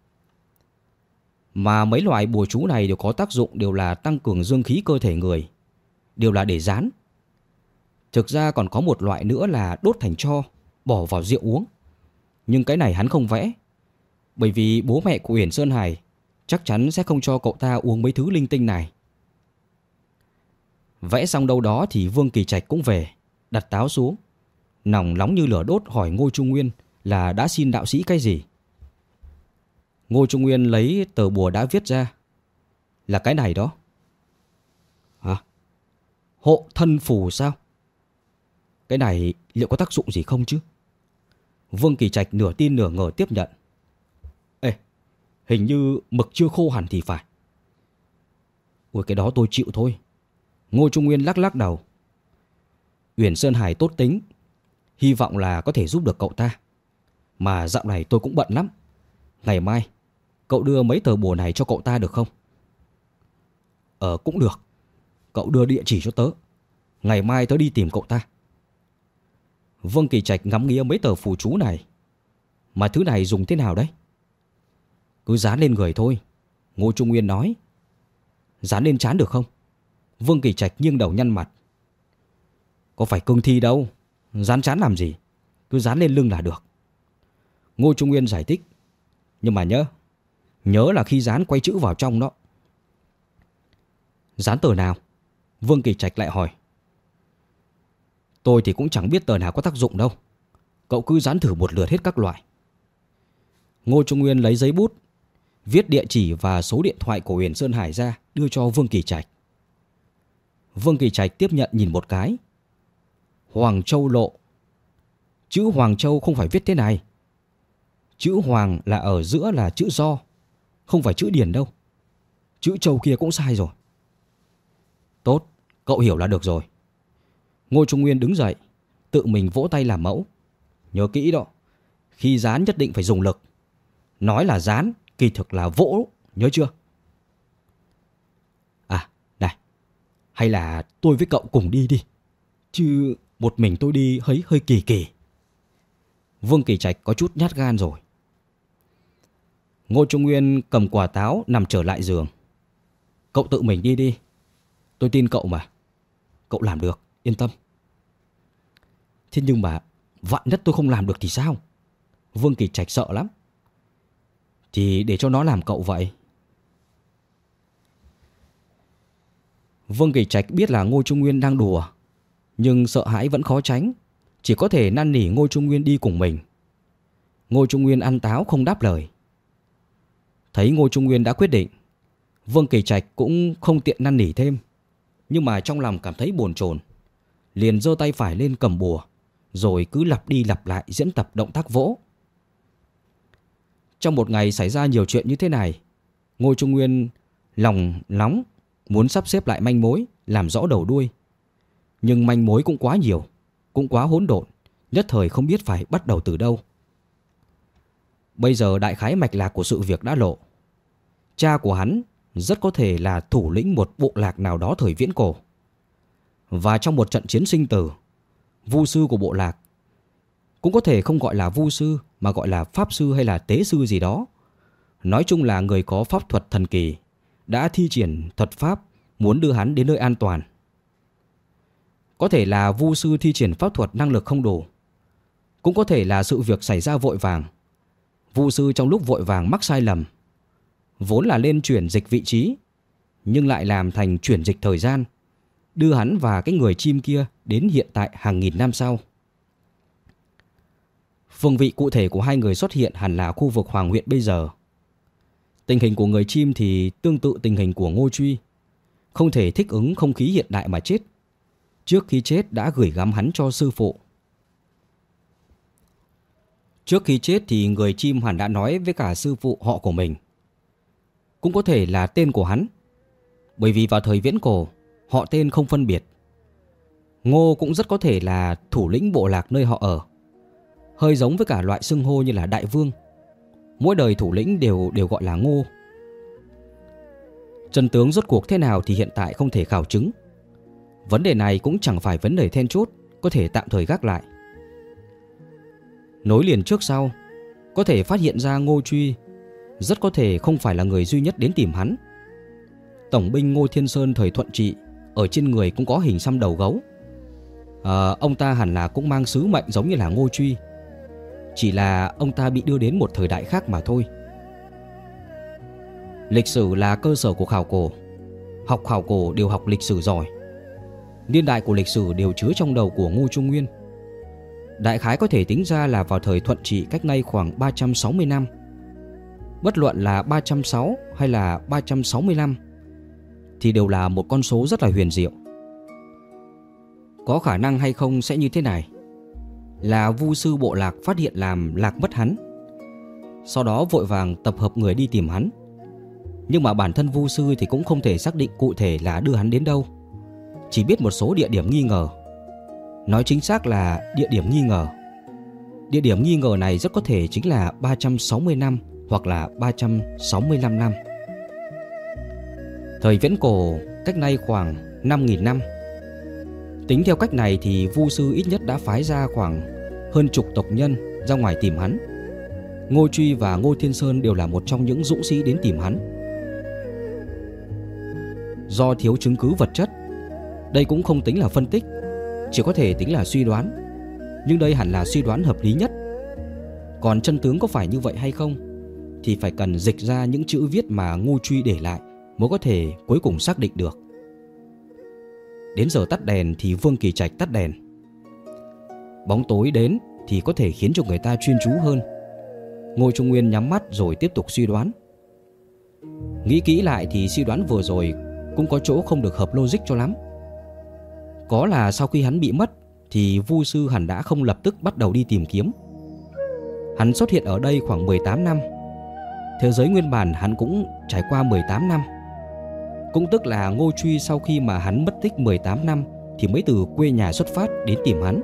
Mà mấy loại bùa chú này đều có tác dụng đều là tăng cường dương khí cơ thể người, đều là để dán. Thực ra còn có một loại nữa là đốt thành tro, bỏ vào rượu uống. Nhưng cái này hắn không vẽ, bởi vì bố mẹ của Uyển Sơn Hải chắc chắn sẽ không cho cậu ta uống mấy thứ linh tinh này. Vẽ xong đâu đó thì Vương Kỳ Trạch cũng về, đặt táo xuống, nòng nóng như lửa đốt hỏi Ngô Trung Nguyên là đã xin đạo sĩ cái gì. Ngô Trung Nguyên lấy tờ bùa đã viết ra. Là cái này đó. Hả? Hộ thân phù sao? Cái này liệu có tác dụng gì không chứ? Vương Kỳ Trạch nửa tin nửa ngờ tiếp nhận. Ê, hình như mực chưa khô hẳn thì phải. Ôi cái đó tôi chịu thôi. Ngô Trung Nguyên lắc lắc đầu. Uyển Sơn Hải tốt tính, hy vọng là có thể giúp được cậu ta. Mà dạo này tôi cũng bận lắm. Ngày mai cậu đưa mấy tờ bùa này cho cậu ta được không? Cũng được. Cậu đưa địa chỉ cho tớ, ngày mai tớ đi tìm cậu ta. Vương Kỳ Trạch ngắm nghía mấy tờ phù chú này. Mà thứ này dùng thế nào đấy? Cứ dán lên người thôi, Ngô Trung Nguyên nói. Dán lên trán được không? Vương Kỳ Trạch nghiêng đầu nhăn mặt. Có phải cương thi đâu, dán trán làm gì, cứ dán lên lưng là được. Ngô Trung Nguyên giải thích. Nhưng mà nhớ là khi dán quay chữ vào trong đó. Dán tờ nào? Vương Kỳ Trạch lại hỏi. Tôi thì cũng chẳng biết tờ nào có tác dụng đâu. Cậu cứ dán thử một lượt hết các loại. Ngô Trung Nguyên lấy giấy bút, viết địa chỉ và số điện thoại của Uyển Sơn Hải ra, đưa cho Vương Kỳ Trạch. Vương Kỳ Trạch tiếp nhận nhìn một cái. Hoàng Châu Lộ. Chữ Hoàng Châu không phải viết thế này. Chữ Hoàng là ở giữa là chữ Do, không phải chữ Điền đâu. Chữ Châu kia cũng sai rồi. Tốt, cậu hiểu là được rồi. Ngô Trung Nguyên đứng dậy, tự mình vỗ tay làm mẫu. Nhớ kỹ đó, khi dán nhất định phải dùng lực. Nói là dán, kỳ thực là vỗ, nhớ chưa? À, này, hay là tôi với cậu cùng đi đi, chứ một mình tôi đi thấy hơi kỳ kỳ. Vương Kỳ Trạch có chút nhát gan rồi. Ngô Trung Nguyên cầm quả táo nằm trở lại giường. Cậu tự mình đi đi, tôi tin cậu mà. Cậu làm được, yên tâm. Thế nhưng mà vạn nhất tôi không làm được thì sao? Vương Kỳ Trạch sợ lắm. Thì để cho nó làm cậu vậy. Vương Kỳ Trạch biết là Ngô Trung Nguyên đang đùa, nhưng sợ hãi vẫn khó tránh, chỉ có thể năn nỉ Ngô Trung Nguyên đi cùng mình. Ngô Trung Nguyên ăn táo không đáp lời. Thấy Ngô Trung Nguyên đã quyết định, Vương Kỳ Trạch cũng không tiện năn nỉ thêm, nhưng mà trong lòng cảm thấy bồn chồn, liền giơ tay phải lên cầm bùa, rồi cứ lặp đi lặp lại diễn tập động tác vỗ. Trong một ngày xảy ra nhiều chuyện như thế này, Ngô Trung Nguyên lòng nóng muốn sắp xếp lại manh mối, làm rõ đầu đuôi. Nhưng manh mối cũng quá nhiều, cũng quá hỗn độn, nhất thời không biết phải bắt đầu từ đâu. Bây giờ đại khái mạch lạc của sự việc đã lộ. Cha của hắn rất có thể là thủ lĩnh một bộ lạc nào đó thời viễn cổ. Và trong một trận chiến sinh tử, vu sư của bộ lạc, cũng có thể không gọi là vu sư mà gọi là pháp sư hay là tế sư gì đó, nói chung là người có pháp thuật thần kỳ, đã thi triển thuật pháp muốn đưa hắn đến nơi an toàn. Có thể là vu sư thi triển pháp thuật năng lực không đủ, cũng có thể là sự việc xảy ra vội vàng. Vu sư trong lúc vội vàng mắc sai lầm, vốn là lên chuyển dịch vị trí, nhưng lại làm thành chuyển dịch thời gian, đưa hắn và cái người chim kia đến hiện tại hàng nghìn năm sau. Phương vị cụ thể của hai người xuất hiện hẳn là khu vực Hoàng huyện bây giờ. Tình hình của người chim thì tương tự tình hình của Ngô Truy, không thể thích ứng không khí hiện đại mà chết. Trước khi chết đã gửi gắm hắn cho sư phụ. Trước khi chết thì người chim hẳn đã nói với cả sư phụ họ của mình. Cũng có thể là tên của hắn, bởi vì vào thời viễn cổ họ tên không phân biệt. Ngô cũng rất có thể là thủ lĩnh bộ lạc nơi họ ở, hơi giống với cả loại xưng hô như là đại vương. Mỗi đời thủ lĩnh đều gọi là Ngô. Chân tướng rốt cuộc thế nào thì hiện tại không thể khảo chứng. Vấn đề này cũng chẳng phải vấn đề then chốt, có thể tạm thời gác lại. Nối liền trước sau, có thể phát hiện ra Ngô Truy rất có thể không phải là người duy nhất đến tìm hắn. Tổng binh Ngô Thiên Sơn thời Thuận Trị ở trên người cũng có hình xăm đầu gấu. Ông ta hẳn là cũng mang sứ mệnh giống như là Ngô Truy, chỉ là ông ta bị đưa đến một thời đại khác mà thôi. Lịch sử là cơ sở của khảo cổ. Học khảo cổ đều học lịch sử giỏi. Niên đại của lịch sử đều chứa trong đầu của Ngô Trung Nguyên. Đại khái có thể tính ra là vào thời Thuận Trị cách nay khoảng 360 năm. Bất luận là 360 hay là 365 thì đều là một con số rất là huyền diệu. Có khả năng hay không sẽ như thế này: là vu sư bộ lạc phát hiện làm lạc mất hắn, sau đó vội vàng tập hợp người đi tìm hắn. Nhưng mà bản thân vu sư thì cũng không thể xác định cụ thể là đưa hắn đến đâu, chỉ biết một số địa điểm nghi ngờ. Nói chính xác là địa điểm nghi ngờ. Địa điểm nghi ngờ này rất có thể chính là 360 năm hoặc là 365 năm. Thời viễn cổ cách nay khoảng 5.000 năm. Tính theo cách này thì vu sư ít nhất đã phái ra khoảng hơn chục tộc nhân ra ngoài tìm hắn. Ngô Truy và Ngô Thiên Sơn đều là một trong những dũng sĩ đến tìm hắn. Do thiếu chứng cứ vật chất, đây cũng không tính là phân tích, chỉ có thể tính là suy đoán. Nhưng đây hẳn là suy đoán hợp lý nhất. Còn chân tướng có phải như vậy hay không thì phải cần dịch ra những chữ viết mà Ngô Truy để lại mới có thể cuối cùng xác định được. Đến giờ tắt đèn thì Vương Kỳ Trạch tắt đèn. Bóng tối đến thì có thể khiến cho người ta chuyên chú hơn. Ngô Trung Nguyên nhắm mắt rồi tiếp tục suy đoán. Nghĩ kỹ lại thì suy đoán vừa rồi cũng có chỗ không được hợp logic cho lắm. Có là sau khi hắn bị mất thì vu sư hẳn đã không lập tức bắt đầu đi tìm kiếm. Hắn xuất hiện ở đây khoảng 18 năm. Thế giới nguyên bản hắn cũng trải qua 18 năm. Cũng tức là Ngô Truy sau khi mà hắn mất tích 18 năm thì mới từ quê nhà xuất phát đến tìm hắn.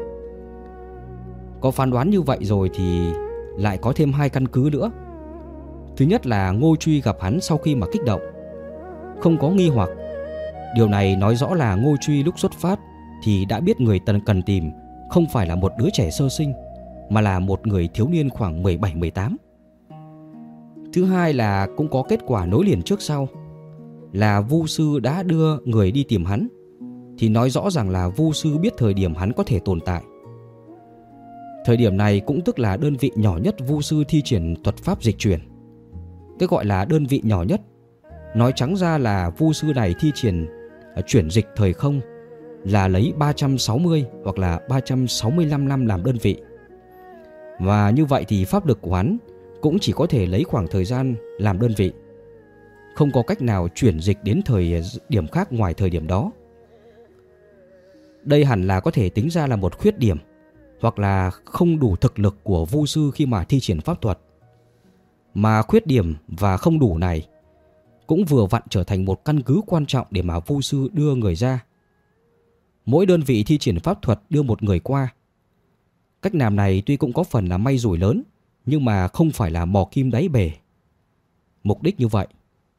Có phán đoán như vậy rồi thì lại có thêm hai căn cứ nữa. Thứ nhất là Ngô Truy gặp hắn sau khi mà kích động, không có nghi hoặc. Điều này nói rõ là Ngô Truy lúc xuất phát thì đã biết người cần tìm không phải là một đứa trẻ sơ sinh, mà là một người thiếu niên khoảng 17-18. Thứ hai là cũng có kết quả nối liền trước sau, là vu sư đã đưa người đi tìm hắn, thì nói rõ ràng là vu sư biết thời điểm hắn có thể tồn tại. Thời điểm này cũng tức là đơn vị nhỏ nhất vu sư thi triển thuật pháp dịch chuyển. Cái gọi là đơn vị nhỏ nhất, nói trắng ra là vu sư này thi triển chuyển dịch thời không là lấy 360 hoặc là 365 năm làm đơn vị. Và như vậy thì pháp lực của hắn cũng chỉ có thể lấy khoảng thời gian làm đơn vị, không có cách nào chuyển dịch đến thời điểm khác ngoài thời điểm đó. Đây hẳn là có thể tính ra là một khuyết điểm hoặc là không đủ thực lực của vu sư khi mà thi triển pháp thuật. Mà khuyết điểm và không đủ này cũng vừa vặn trở thành một căn cứ quan trọng để mà vu sư đưa người ra. Mỗi đơn vị thi triển pháp thuật đưa một người qua. Cách làm này tuy cũng có phần là may rủi lớn, nhưng mà không phải là mò kim đáy bể. Mục đích như vậy.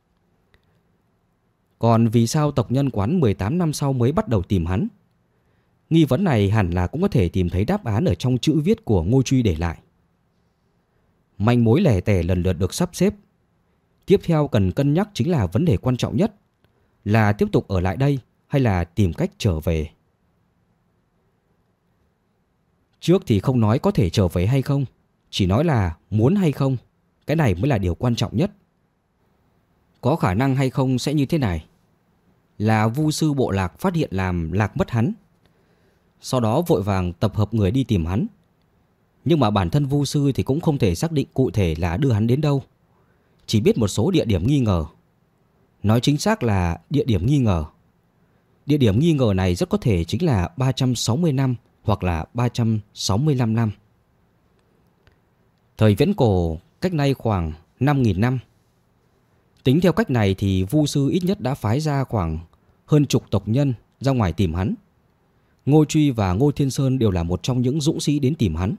Còn vì sao tộc nhân quán 18 năm sau mới bắt đầu tìm hắn? Nghi vấn này hẳn là cũng có thể tìm thấy đáp án ở trong chữ viết của Ngô Truy để lại. Manh mối lẻ tẻ lần lượt được sắp xếp. Tiếp theo cần cân nhắc chính là vấn đề quan trọng nhất, là tiếp tục ở lại đây hay là tìm cách trở về. Trước thì không nói có thể trở về hay không, Chỉ nói là muốn hay không, cái này mới là điều quan trọng nhất. Có khả năng hay không sẽ như thế này. Là vu sư bộ lạc phát hiện làm lạc mất hắn, sau đó vội vàng tập hợp người đi tìm hắn. Nhưng mà bản thân vu sư thì cũng không thể xác định cụ thể là đưa hắn đến đâu, chỉ biết một số địa điểm nghi ngờ. Nói chính xác là địa điểm nghi ngờ. Địa điểm nghi ngờ này rất có thể chính là 360 năm hoặc là 365 năm. Thời viễn cổ cách nay khoảng 5.000 năm. Tính theo cách này thì vu sư ít nhất đã phái ra khoảng hơn chục tộc nhân ra ngoài tìm hắn. Ngô Truy và Ngô Thiên Sơn đều là một trong những dũng sĩ đến tìm hắn.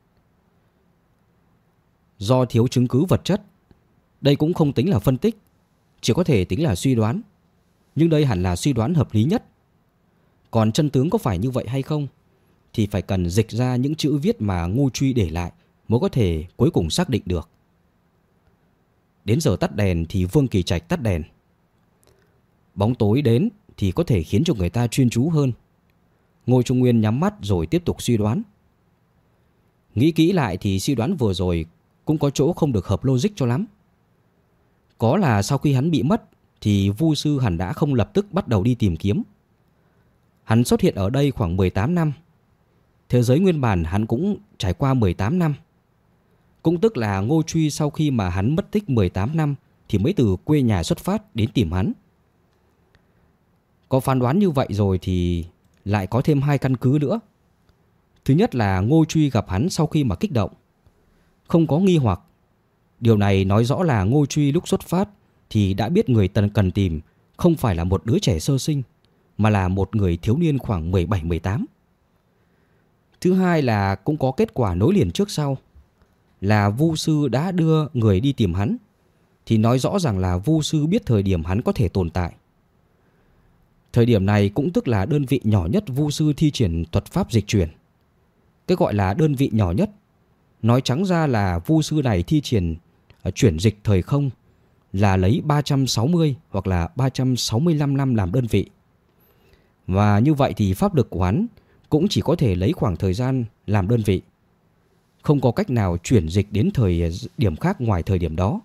Do thiếu chứng cứ vật chất, đây cũng không tính là phân tích, chỉ có thể tính là suy đoán. Nhưng đây hẳn là suy đoán hợp lý nhất. Còn chân tướng có phải như vậy hay không thì phải cần dịch ra những chữ viết mà Ngô Truy để lại mới có thể cuối cùng xác định được. Đến giờ tắt đèn thì Vương Kỳ Trạch tắt đèn. Bóng tối đến thì có thể khiến cho người ta chuyên chú hơn. Ngô Trung Nguyên nhắm mắt rồi tiếp tục suy đoán. Nghĩ kỹ lại thì suy đoán vừa rồi cũng có chỗ không được hợp logic cho lắm. Có là sau khi hắn bị mất thì vu sư hẳn đã không lập tức bắt đầu đi tìm kiếm. Hắn xuất hiện ở đây khoảng 18 năm. Thế giới nguyên bản hắn cũng trải qua 18 năm. Cũng tức là Ngô Truy sau khi mà hắn mất tích 18 năm thì mới từ quê nhà xuất phát đến tìm hắn. Có phán đoán như vậy rồi thì lại có thêm hai căn cứ nữa. Thứ nhất là Ngô Truy gặp hắn sau khi mà kích động, không có nghi hoặc. Điều này nói rõ là Ngô Truy lúc xuất phát thì đã biết người cần tìm không phải là một đứa trẻ sơ sinh, mà là một người thiếu niên khoảng 17-18. Thứ hai là cũng có kết quả nối liền trước sau. Là vu sư đã đưa người đi tìm hắn, thì nói rõ rằng là vu sư biết thời điểm hắn có thể tồn tại. Thời điểm này cũng tức là đơn vị nhỏ nhất vu sư thi triển thuật pháp dịch chuyển. Cái gọi là đơn vị nhỏ nhất, nói trắng ra là vu sư này thi triển chuyển dịch thời không là lấy 360 hoặc là 365 năm làm đơn vị. Và như vậy thì pháp lực của hắn cũng chỉ có thể lấy khoảng thời gian làm đơn vị, không có cách nào chuyển dịch đến thời điểm khác ngoài thời điểm đó.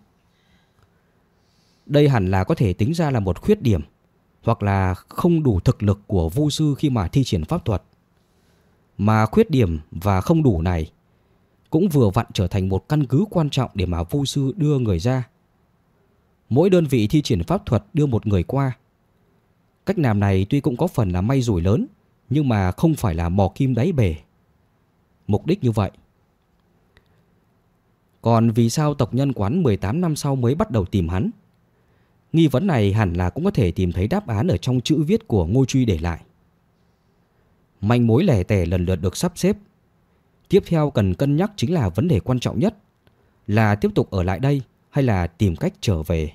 Đây hẳn là có thể tính ra là một khuyết điểm hoặc là không đủ thực lực của vu sư khi mà thi triển pháp thuật. Mà khuyết điểm và không đủ này cũng vừa vặn trở thành một căn cứ quan trọng để mà vu sư đưa người ra. Mỗi đơn vị thi triển pháp thuật đưa một người qua. Cách làm này tuy cũng có phần là may rủi lớn, nhưng mà không phải là mò kim đáy bể. Mục đích như vậy. Còn vì sao tộc nhân quán 18 năm sau mới bắt đầu tìm hắn? Nghi vấn này hẳn là cũng có thể tìm thấy đáp án ở trong chữ viết của Ngô Truy để lại. Manh mối lẻ tẻ lần lượt được sắp xếp. Tiếp theo cần cân nhắc chính là vấn đề quan trọng nhất, là tiếp tục ở lại đây hay là tìm cách trở về.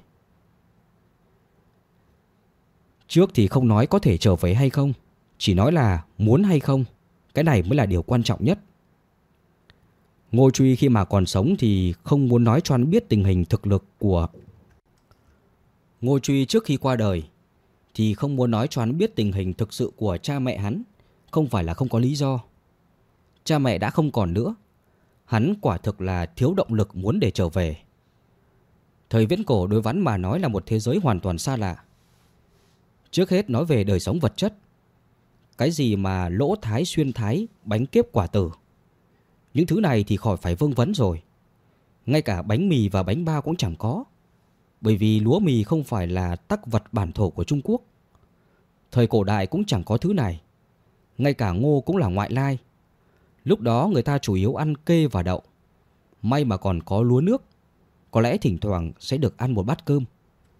Trước thì không nói có thể trở về hay không, chỉ nói là muốn hay không, cái này mới là điều quan trọng nhất. Ngô Truy khi mà còn sống thì không muốn nói cho hắn biết tình hình thực lực của Ngô Truy trước khi qua đời thì không muốn nói cho hắn biết tình hình thực sự của cha mẹ hắn, không phải là không có lý do. Cha mẹ đã không còn nữa, hắn quả thực là thiếu động lực muốn để trở về. Thời viễn cổ đối với hắn mà nói là một thế giới hoàn toàn xa lạ. Trước hết nói về đời sống vật chất. Cái gì mà lỗ thái xuyên thái, bánh kiếp quả tử, những thứ này thì khỏi phải vương vấn rồi. Ngay cả bánh mì và bánh bao cũng chẳng có, bởi vì lúa mì không phải là tắc vật bản thổ của Trung Quốc. Thời cổ đại cũng chẳng có thứ này. Ngay cả ngô cũng là ngoại lai. Lúc đó người ta chủ yếu ăn kê và đậu. May mà còn có lúa nước, có lẽ thỉnh thoảng sẽ được ăn một bát cơm.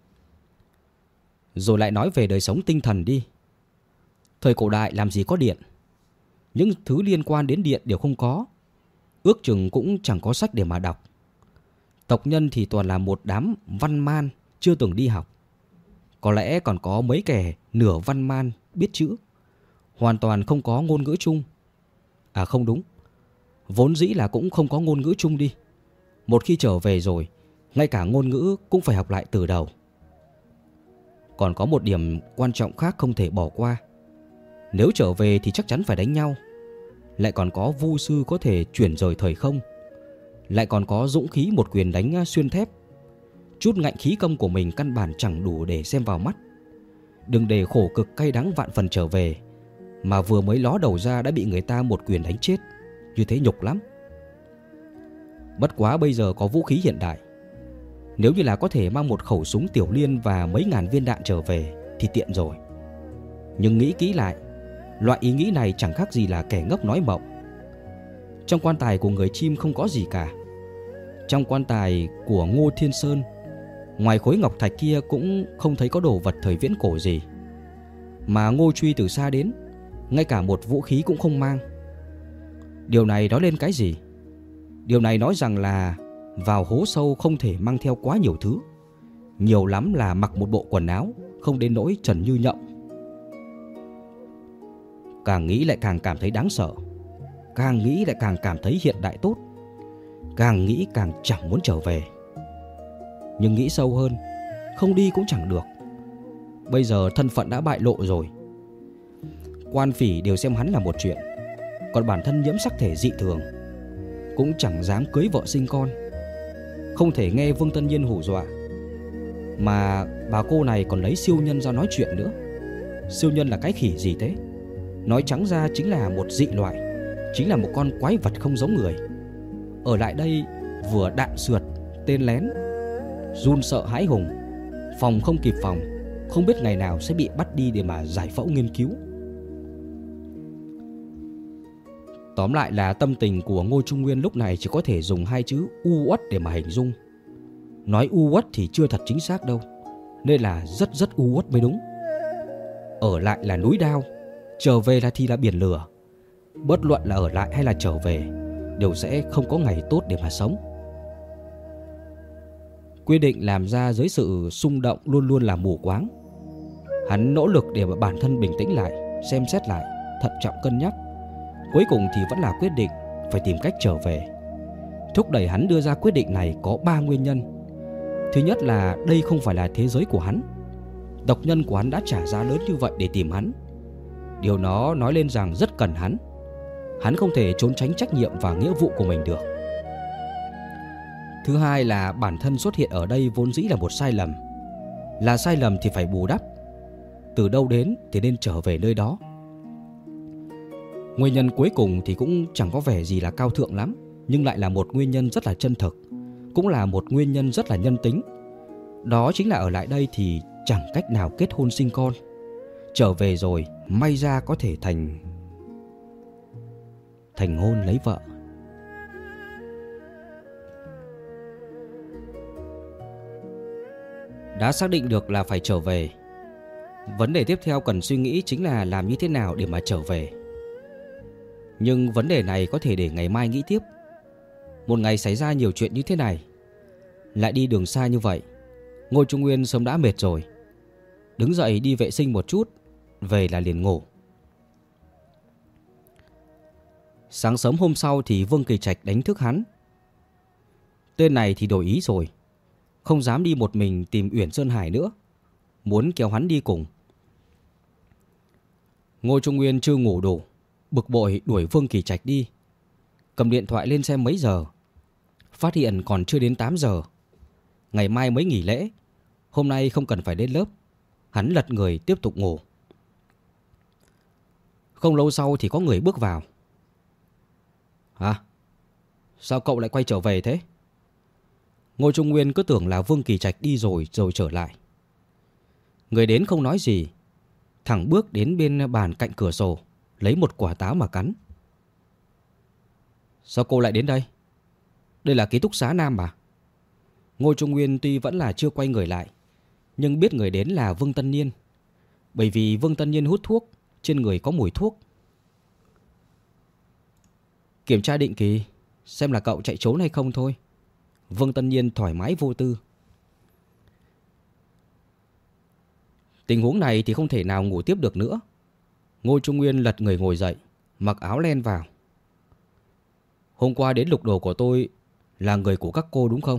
Rồi lại nói về đời sống tinh thần đi. Thời cổ đại làm gì có điện. Những thứ liên quan đến điện đều không có. Ước chừng cũng chẳng có sách để mà đọc. Tộc nhân thì toàn là một đám văn man chưa từng đi học. Có lẽ còn có mấy kẻ nửa văn man biết chữ, hoàn toàn không có ngôn ngữ chung. À không đúng, vốn dĩ là cũng không có ngôn ngữ chung đi. Một khi trở về rồi, ngay cả ngôn ngữ cũng phải học lại từ đầu. Còn có một điểm quan trọng khác không thể bỏ qua. Nếu trở về thì chắc chắn phải đánh nhau. Lại còn có vu sư có thể chuyển rời thời không, lại còn có dũng khí một quyền đánh xuyên thép. Chút ngạnh khí công của mình căn bản chẳng đủ để xem vào mắt. Đừng để khổ cực cay đắng vạn phần trở về, mà vừa mới ló đầu ra đã bị người ta một quyền đánh chết. Như thế nhục lắm. Bất quá bây giờ có vũ khí hiện đại, nếu như là có thể mang một khẩu súng tiểu liên và mấy ngàn viên đạn trở về thì tiện rồi. Nhưng nghĩ kỹ lại, loại ý nghĩ này chẳng khác gì là kẻ ngốc nói mộng. Trong quan tài của người chim không có gì cả. Trong quan tài của Ngô Thiên Sơn, ngoài khối ngọc thạch kia cũng không thấy có đồ vật thời viễn cổ gì. Mà Ngô Truy từ xa đến, ngay cả một vũ khí cũng không mang. Điều này nói lên cái gì? Điều này nói rằng là vào hố sâu không thể mang theo quá nhiều thứ. Nhiều lắm là mặc một bộ quần áo, không đến nỗi trần như nhộng. Càng nghĩ lại càng cảm thấy đáng sợ. Càng nghĩ lại càng cảm thấy hiện đại tốt. Càng nghĩ càng chẳng muốn trở về. Nhưng nghĩ sâu hơn, không đi cũng chẳng được. Bây giờ thân phận đã bại lộ rồi. Quan phỉ đều xem hắn là một chuyện, còn bản thân nhiễm sắc thể dị thường, cũng chẳng dám cưới vợ sinh con. Không thể nghe Vương Tân Nhiên hù dọa. Mà bà cô này còn lấy siêu nhân ra nói chuyện nữa. Siêu nhân là cái khỉ gì thế? Nói trắng ra chính là một dị loại, chính là một con quái vật không giống người. Ở lại đây vừa đạn sượt, tên lén, run sợ hãi hùng, phòng không kịp phòng, không biết ngày nào sẽ bị bắt đi để mà giải phẫu nghiên cứu. Tóm lại là tâm tình của Ngô Trung Nguyên lúc này chỉ có thể dùng hai chữ u uất để mà hình dung. Nói u uất thì chưa thật chính xác đâu, nên là rất u uất mới đúng. Ở lại là núi đao, trở về là biển lửa. Bất luận là ở lại hay là trở về, đều sẽ không có ngày tốt để mà sống. Quyết định làm ra dưới sự xung động luôn luôn là mù quáng. Hắn nỗ lực để mà bản thân bình tĩnh lại, xem xét lại, thận trọng cân nhắc. Cuối cùng thì vẫn là quyết định phải tìm cách trở về. Thúc đẩy hắn đưa ra quyết định này có 3 nguyên nhân. Thứ nhất là đây không phải là thế giới của hắn. Tộc nhân của hắn đã trả giá lớn như vậy để tìm hắn. Điều đó nói lên rằng rất cần hắn. Hắn không thể trốn tránh trách nhiệm và nghĩa vụ của mình được. Thứ hai là bản thân xuất hiện ở đây vốn dĩ là một sai lầm. Là sai lầm thì phải bù đắp. Từ đâu đến thì nên trở về nơi đó. Nguyên nhân cuối cùng thì cũng chẳng có vẻ gì là cao thượng lắm, nhưng lại là một nguyên nhân rất là chân thực, cũng là một nguyên nhân rất là nhân tính. Đó chính là ở lại đây thì chẳng cách nào kết hôn sinh con. Trở về rồi may ra có thể thành hôn lấy vợ. Đã xác định được là phải trở về. Vấn đề tiếp theo cần suy nghĩ chính là làm như thế nào để mà trở về. Nhưng vấn đề này có thể để ngày mai nghĩ tiếp. Một ngày xảy ra nhiều chuyện như thế này, lại đi đường xa như vậy, Ngô Trung Nguyên sớm đã mệt rồi. Đứng dậy đi vệ sinh một chút, về là liền ngủ. Sáng sớm hôm sau thì Vương Kỳ Trạch đánh thức hắn. Tên này thì đổi ý rồi, không dám đi một mình tìm Uyển Sơn Hải nữa, muốn kéo hắn đi cùng. Ngô Trung Nguyên chưa ngủ đủ, bực bội đuổi Vương Kỳ Trạch đi. Cầm điện thoại lên xem mấy giờ, phát hiện còn chưa đến 8 giờ. Ngày mai mới nghỉ lễ, hôm nay không cần phải đến lớp. Hắn lật người tiếp tục ngủ. Không lâu sau thì có người bước vào. Hả? Sao cậu lại quay trở về thế? Ngô Trung Nguyên cứ tưởng là Vương Kỳ Trạch đi rồi trở lại. Người đến không nói gì, thẳng bước đến bên bàn cạnh cửa sổ, lấy một quả táo mà cắn. Sao cô lại đến đây? Đây là ký túc xá nam mà. Ngô Trung Nguyên tuy vẫn là chưa quay người lại, nhưng biết người đến là Vương Tân Nhiên. Bởi vì Vương Tân Nhiên hút thuốc, trên người có mùi thuốc. Kiểm tra định kỳ, xem là cậu chạy trốn hay không thôi. Vương Tân Nhiên thoải mái vô tư. Tình huống này thì không thể nào ngủ tiếp được nữa. Ngô Trung Nguyên lật người ngồi dậy, mặc áo len vào. Hôm qua đến lục đồ của tôi là người của các cô đúng không?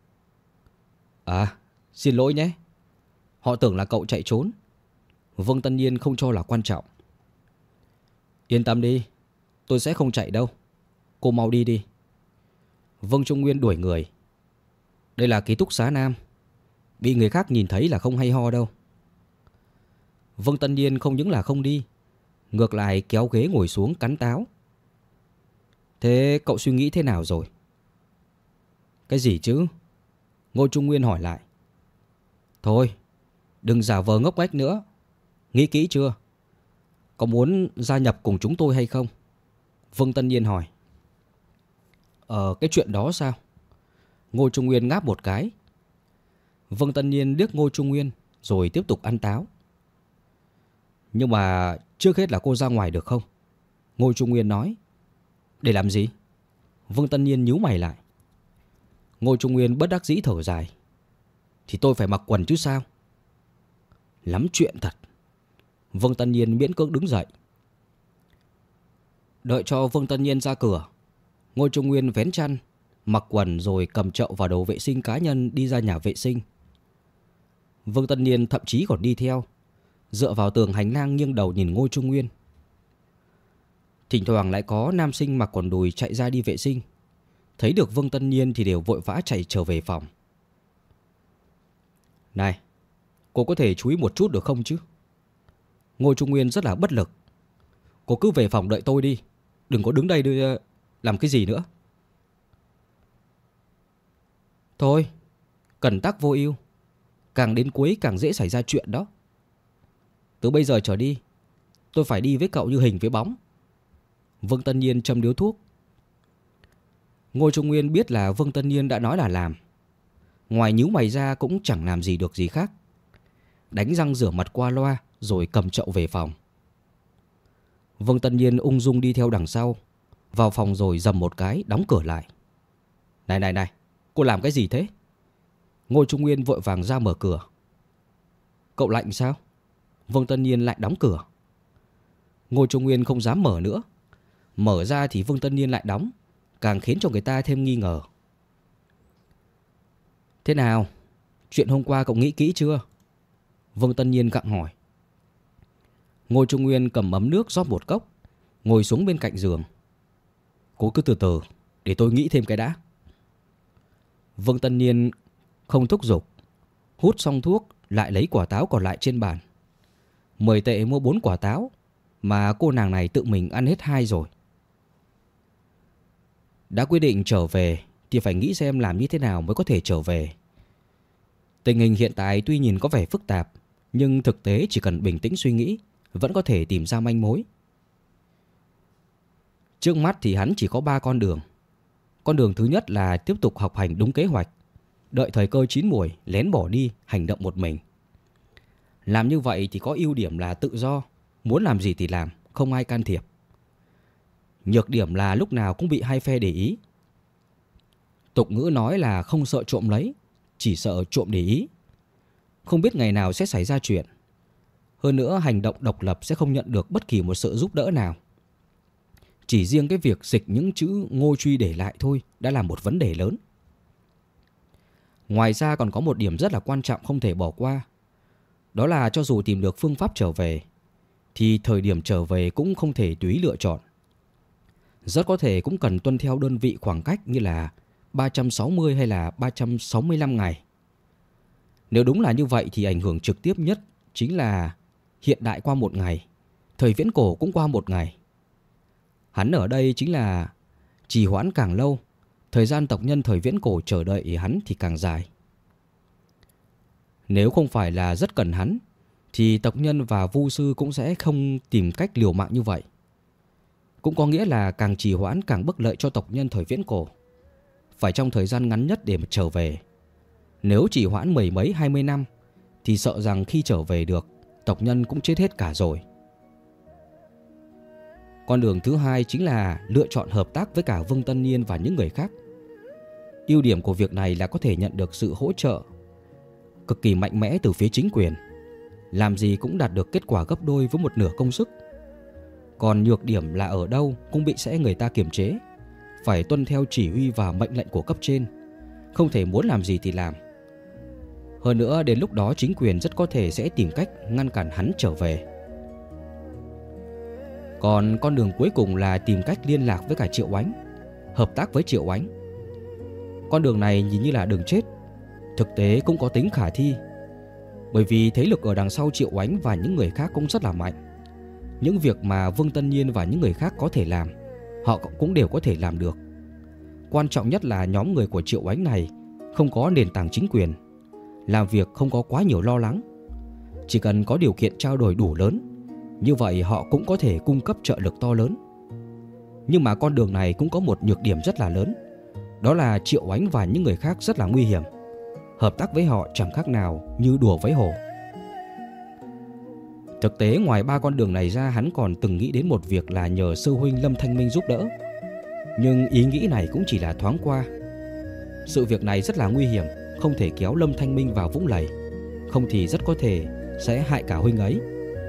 À, xin lỗi nhé. Họ tưởng là cậu chạy trốn. Vương Tân Nhiên không cho là quan trọng. Yên tâm đi, tôi sẽ không chạy đâu. Cô mau đi đi. Vương Trung Nguyên đuổi người. Đây là ký túc xá nam, bị người khác nhìn thấy là không hay ho đâu. Vương Tân Niên không những là không đi, ngược lại kéo ghế ngồi xuống cắn táo. Thế cậu suy nghĩ thế nào rồi? Cái gì chứ? Ngô Trung Nguyên hỏi lại. Thôi, đừng giả vờ ngốc nghếch nữa. Nghĩ kỹ chưa? Có muốn gia nhập cùng chúng tôi hay không? Vương Tân Niên hỏi. Cái chuyện đó sao? Ngô Trung Nguyên ngáp một cái. Vương Tân Niên liếc Ngô Trung Nguyên rồi tiếp tục ăn táo. Nhưng mà trước hết là cô ra ngoài được không? Ngô Trung Nguyên nói. Để làm gì? Vương Tân Niên nhíu mày lại. Ngô Trung Nguyên bất đắc dĩ thở dài. Thì tôi phải mặc quần chứ sao? Lắm chuyện thật. Vương Tân Niên miễn cưỡng đứng dậy. Đợi cho Vương Tân Niên ra cửa, Ngô Trung Nguyên vén chăn, mặc quần rồi cầm chậu và đồ vệ sinh cá nhân đi ra nhà vệ sinh. Vương Tân Niên thậm chí còn đi theo, dựa vào tường hành lang nghiêng đầu nhìn Ngô Trung Nguyên. Thỉnh thoảng lại có nam sinh mặc quần đùi chạy ra đi vệ sinh. Thấy được Vương Tân Niên thì đều vội vã chạy trở về phòng. Này, cô có thể chú ý một chút được không chứ? Ngô Trung Nguyên rất là bất lực. Cô cứ về phòng đợi tôi đi, đừng có đứng đây làm cái gì nữa. Thôi, cần tắc vô ưu, càng đến cuối càng dễ xảy ra chuyện đó. Từ bây giờ trở đi, tôi phải đi với cậu như hình với bóng. Vương Tân Niên châm điếu thuốc. Ngô Trung Nguyên biết là Vương Tân Niên đã nói là làm. Ngoài nhíu mày ra cũng chẳng làm gì được gì khác. Đánh răng rửa mặt qua loa rồi cầm chậu về phòng. Vương Tân Niên ung dung đi theo đằng sau, vào phòng rồi dầm một cái đóng cửa lại. Này, cô làm cái gì thế? Ngô Trung Nguyên vội vàng ra mở cửa. Cậu lạnh sao? Vương Tân Niên lại đóng cửa. Ngô Trung Nguyên không dám mở nữa. Mở ra thì Vương Tân Niên lại đóng, càng khiến cho người ta thêm nghi ngờ. Thế nào? Chuyện hôm qua cậu nghĩ kỹ chưa? Vương Tân Niên gặng hỏi. Ngô Trung Nguyên cầm ấm nước rót một cốc, ngồi xuống bên cạnh giường. Cô cứ từ từ, để tôi nghĩ thêm cái đã. Vương Tân Niên không thúc giục, hút xong thuốc lại lấy quả táo còn lại trên bàn. 10 tệ mua 4 quả táo, mà cô nàng này tự mình ăn hết 2 rồi. Đã quyết định trở về thì phải nghĩ xem làm như thế nào mới có thể trở về. Tình hình hiện tại tuy nhìn có vẻ phức tạp, nhưng thực tế chỉ cần bình tĩnh suy nghĩ vẫn có thể tìm ra manh mối. Trước mắt thì hắn chỉ có 3 con đường. Con đường thứ nhất là tiếp tục học hành đúng kế hoạch, đợi thời cơ chín muồi lén bỏ đi hành động một mình. Làm như vậy thì có ưu điểm là tự do, muốn làm gì thì làm, không ai can thiệp. Nhược điểm là lúc nào cũng bị hai phe để ý. Tục ngữ nói là không sợ trộm lấy, chỉ sợ trộm để ý. Không biết ngày nào sẽ xảy ra chuyện. Hơn nữa hành động độc lập sẽ không nhận được bất kỳ một sự giúp đỡ nào. Chỉ riêng cái việc dịch những chữ Ngô Truy để lại thôi đã là một vấn đề lớn. Ngoài ra còn có một điểm rất là quan trọng không thể bỏ qua. Đó là cho dù tìm được phương pháp trở về, thì thời điểm trở về cũng không thể tùy ý lựa chọn. Rất có thể cũng cần tuân theo đơn vị khoảng cách như là 360 hay là 365 ngày. Nếu đúng là như vậy thì ảnh hưởng trực tiếp nhất chính là hiện đại qua một ngày, thời viễn cổ cũng qua một ngày. Hắn ở đây chính là trì hoãn càng lâu, thời gian tộc nhân thời viễn cổ chờ đợi hắn thì càng dài. Nếu không phải là rất cần hắn, thì tộc nhân và vu sư cũng sẽ không tìm cách liều mạng như vậy. Cũng có nghĩa là càng trì hoãn càng bất lợi cho tộc nhân thời viễn cổ. Phải trong thời gian ngắn nhất để mà trở về. Nếu trì hoãn mười mấy 20 năm thì sợ rằng khi trở về được, tộc nhân cũng chết hết cả rồi. Con đường thứ hai chính là lựa chọn hợp tác với cả Vương Tân Niên và những người khác. Ưu điểm của việc này là có thể nhận được sự hỗ trợ cực kỳ mạnh mẽ từ phía chính quyền. Làm gì cũng đạt được kết quả gấp đôi với một nửa công sức. Còn nhược điểm là ở đâu cũng bị người ta kiềm chế, phải tuân theo chỉ huy và mệnh lệnh của cấp trên, không thể muốn làm gì thì làm. Hơn nữa đến lúc đó chính quyền rất có thể sẽ tìm cách ngăn cản hắn trở về. Còn con đường cuối cùng là tìm cách liên lạc với cả Triệu Oánh, hợp tác với Triệu Oánh. Con đường này nhìn như là đường chết, thực tế cũng có tính khả thi. Bởi vì thế lực ở đằng sau Triệu Oánh và những người khác cũng rất là mạnh. Những việc mà Vương Tân Nhiên và những người khác có thể làm, họ cũng đều có thể làm được. Quan trọng nhất là nhóm người của Triệu Oánh này không có nền tảng chính quyền, làm việc không có quá nhiều lo lắng. Chỉ cần có điều kiện trao đổi đủ lớn, như vậy họ cũng có thể cung cấp trợ lực to lớn. Nhưng mà con đường này cũng có một nhược điểm rất là lớn. Đó là Triệu Oánh và những người khác rất là nguy hiểm. Hợp tác với họ chẳng khác nào như đùa với hổ. Thực tế ngoài 3 con đường này ra, hắn còn từng nghĩ đến một việc là nhờ sư huynh Lâm Thanh Minh giúp đỡ. Nhưng ý nghĩ này cũng chỉ là thoáng qua. Sự việc này rất là nguy hiểm, không thể kéo Lâm Thanh Minh vào vũng lầy, không thì rất có thể sẽ hại cả huynh ấy.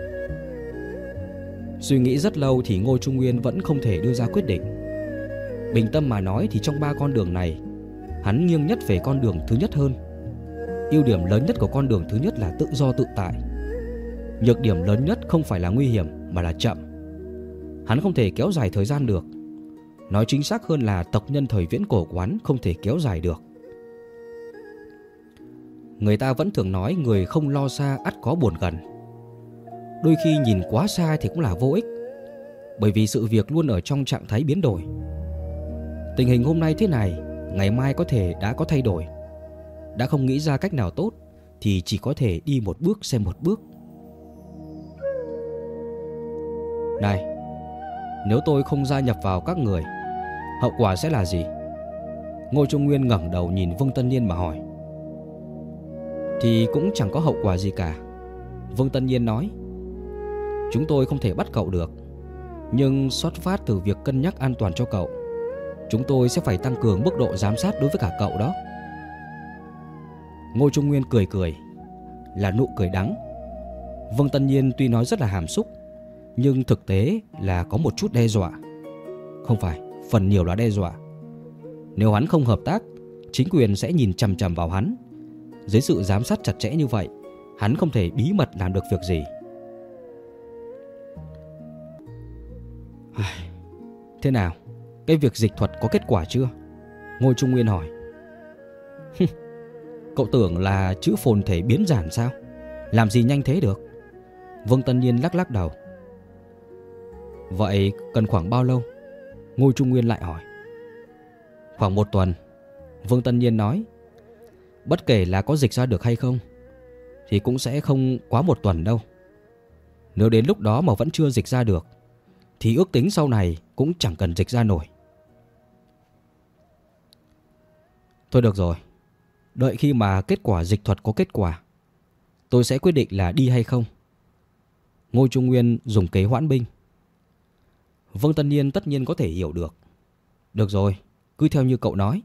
Suy nghĩ rất lâu thì Ngô Trung Nguyên vẫn không thể đưa ra quyết định. Bình tâm mà nói thì trong 3 con đường này, hắn nghiêng nhất về con đường thứ nhất hơn. Ưu điểm lớn nhất của con đường thứ nhất là tự do tự tại. Nhược điểm lớn nhất không phải là nguy hiểm mà là chậm. Hắn không thể kéo dài thời gian được. Nói chính xác hơn là tộc nhân thời viễn cổ của hắn không thể kéo dài được. Người ta vẫn thường nói người không lo xa ắt có buồn gần. Đôi khi nhìn quá xa thì cũng là vô ích, bởi vì sự việc luôn ở trong trạng thái biến đổi. Tình hình hôm nay thế này, ngày mai có thể đã có thay đổi. Đã không nghĩ ra cách nào tốt thì chỉ có thể đi một bước xem một bước. Này, nếu tôi không gia nhập vào các người, hậu quả sẽ là gì? Ngô Trung Nguyên ngẩng đầu nhìn Vương Tân Nhiên mà hỏi. Thì cũng chẳng có hậu quả gì cả, Vương Tân Nhiên nói. Chúng tôi không thể bắt cậu được, nhưng xuất phát từ việc cân nhắc an toàn cho cậu, chúng tôi sẽ phải tăng cường mức độ giám sát đối với cả cậu đó. Ngô Trung Nguyên cười cười, là nụ cười đắng. Vương Tân Nhiên tuy nói rất là hàm xúc, nhưng thực tế là có một chút đe dọa. Không phải, phần nhiều là đe dọa. Nếu hắn không hợp tác, chính quyền sẽ nhìn chằm chằm vào hắn. Dưới sự giám sát chặt chẽ như vậy, hắn không thể bí mật làm được việc gì. Thế nào, cái việc dịch thuật có kết quả chưa? Ngô Trung Nguyên hỏi. Cậu tưởng là chữ phồn thể biến giản sao? Làm gì nhanh thế được? Vương Tân Nhiên lắc lắc đầu. Vậy cần khoảng bao lâu? Ngô Trung Nguyên lại hỏi. Khoảng 1 tuần, Vương Tân Nhiên nói. Bất kể là có dịch ra được hay không thì cũng sẽ không quá 1 tuần đâu. Nếu đến lúc đó mà vẫn chưa dịch ra được thì ước tính sau này cũng chẳng cần dịch ra nổi. Thôi được rồi, đợi khi mà kết quả dịch thuật có kết quả, tôi sẽ quyết định là đi hay không. Ngô Trung Nguyên dùng kế hoãn binh. Vương Tân Nhiên tất nhiên có thể hiểu được. Được rồi, cứ theo như cậu nói.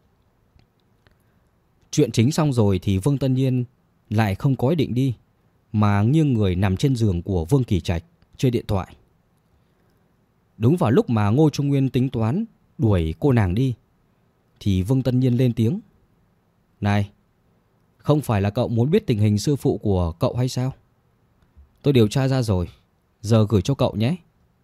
Chuyện chính xong rồi thì Vương Tân Nhiên lại không có ý định đi, mà nghiêng người nằm trên giường của Vương Kỳ Trạch chơi điện thoại. Đúng vào lúc mà Ngô Trung Nguyên tính toán đuổi cô nàng đi thì Vương Tân Nhiên lên tiếng. Này, không phải là cậu muốn biết tình hình sư phụ của cậu hay sao? Tôi điều tra ra rồi, giờ gửi cho cậu nhé.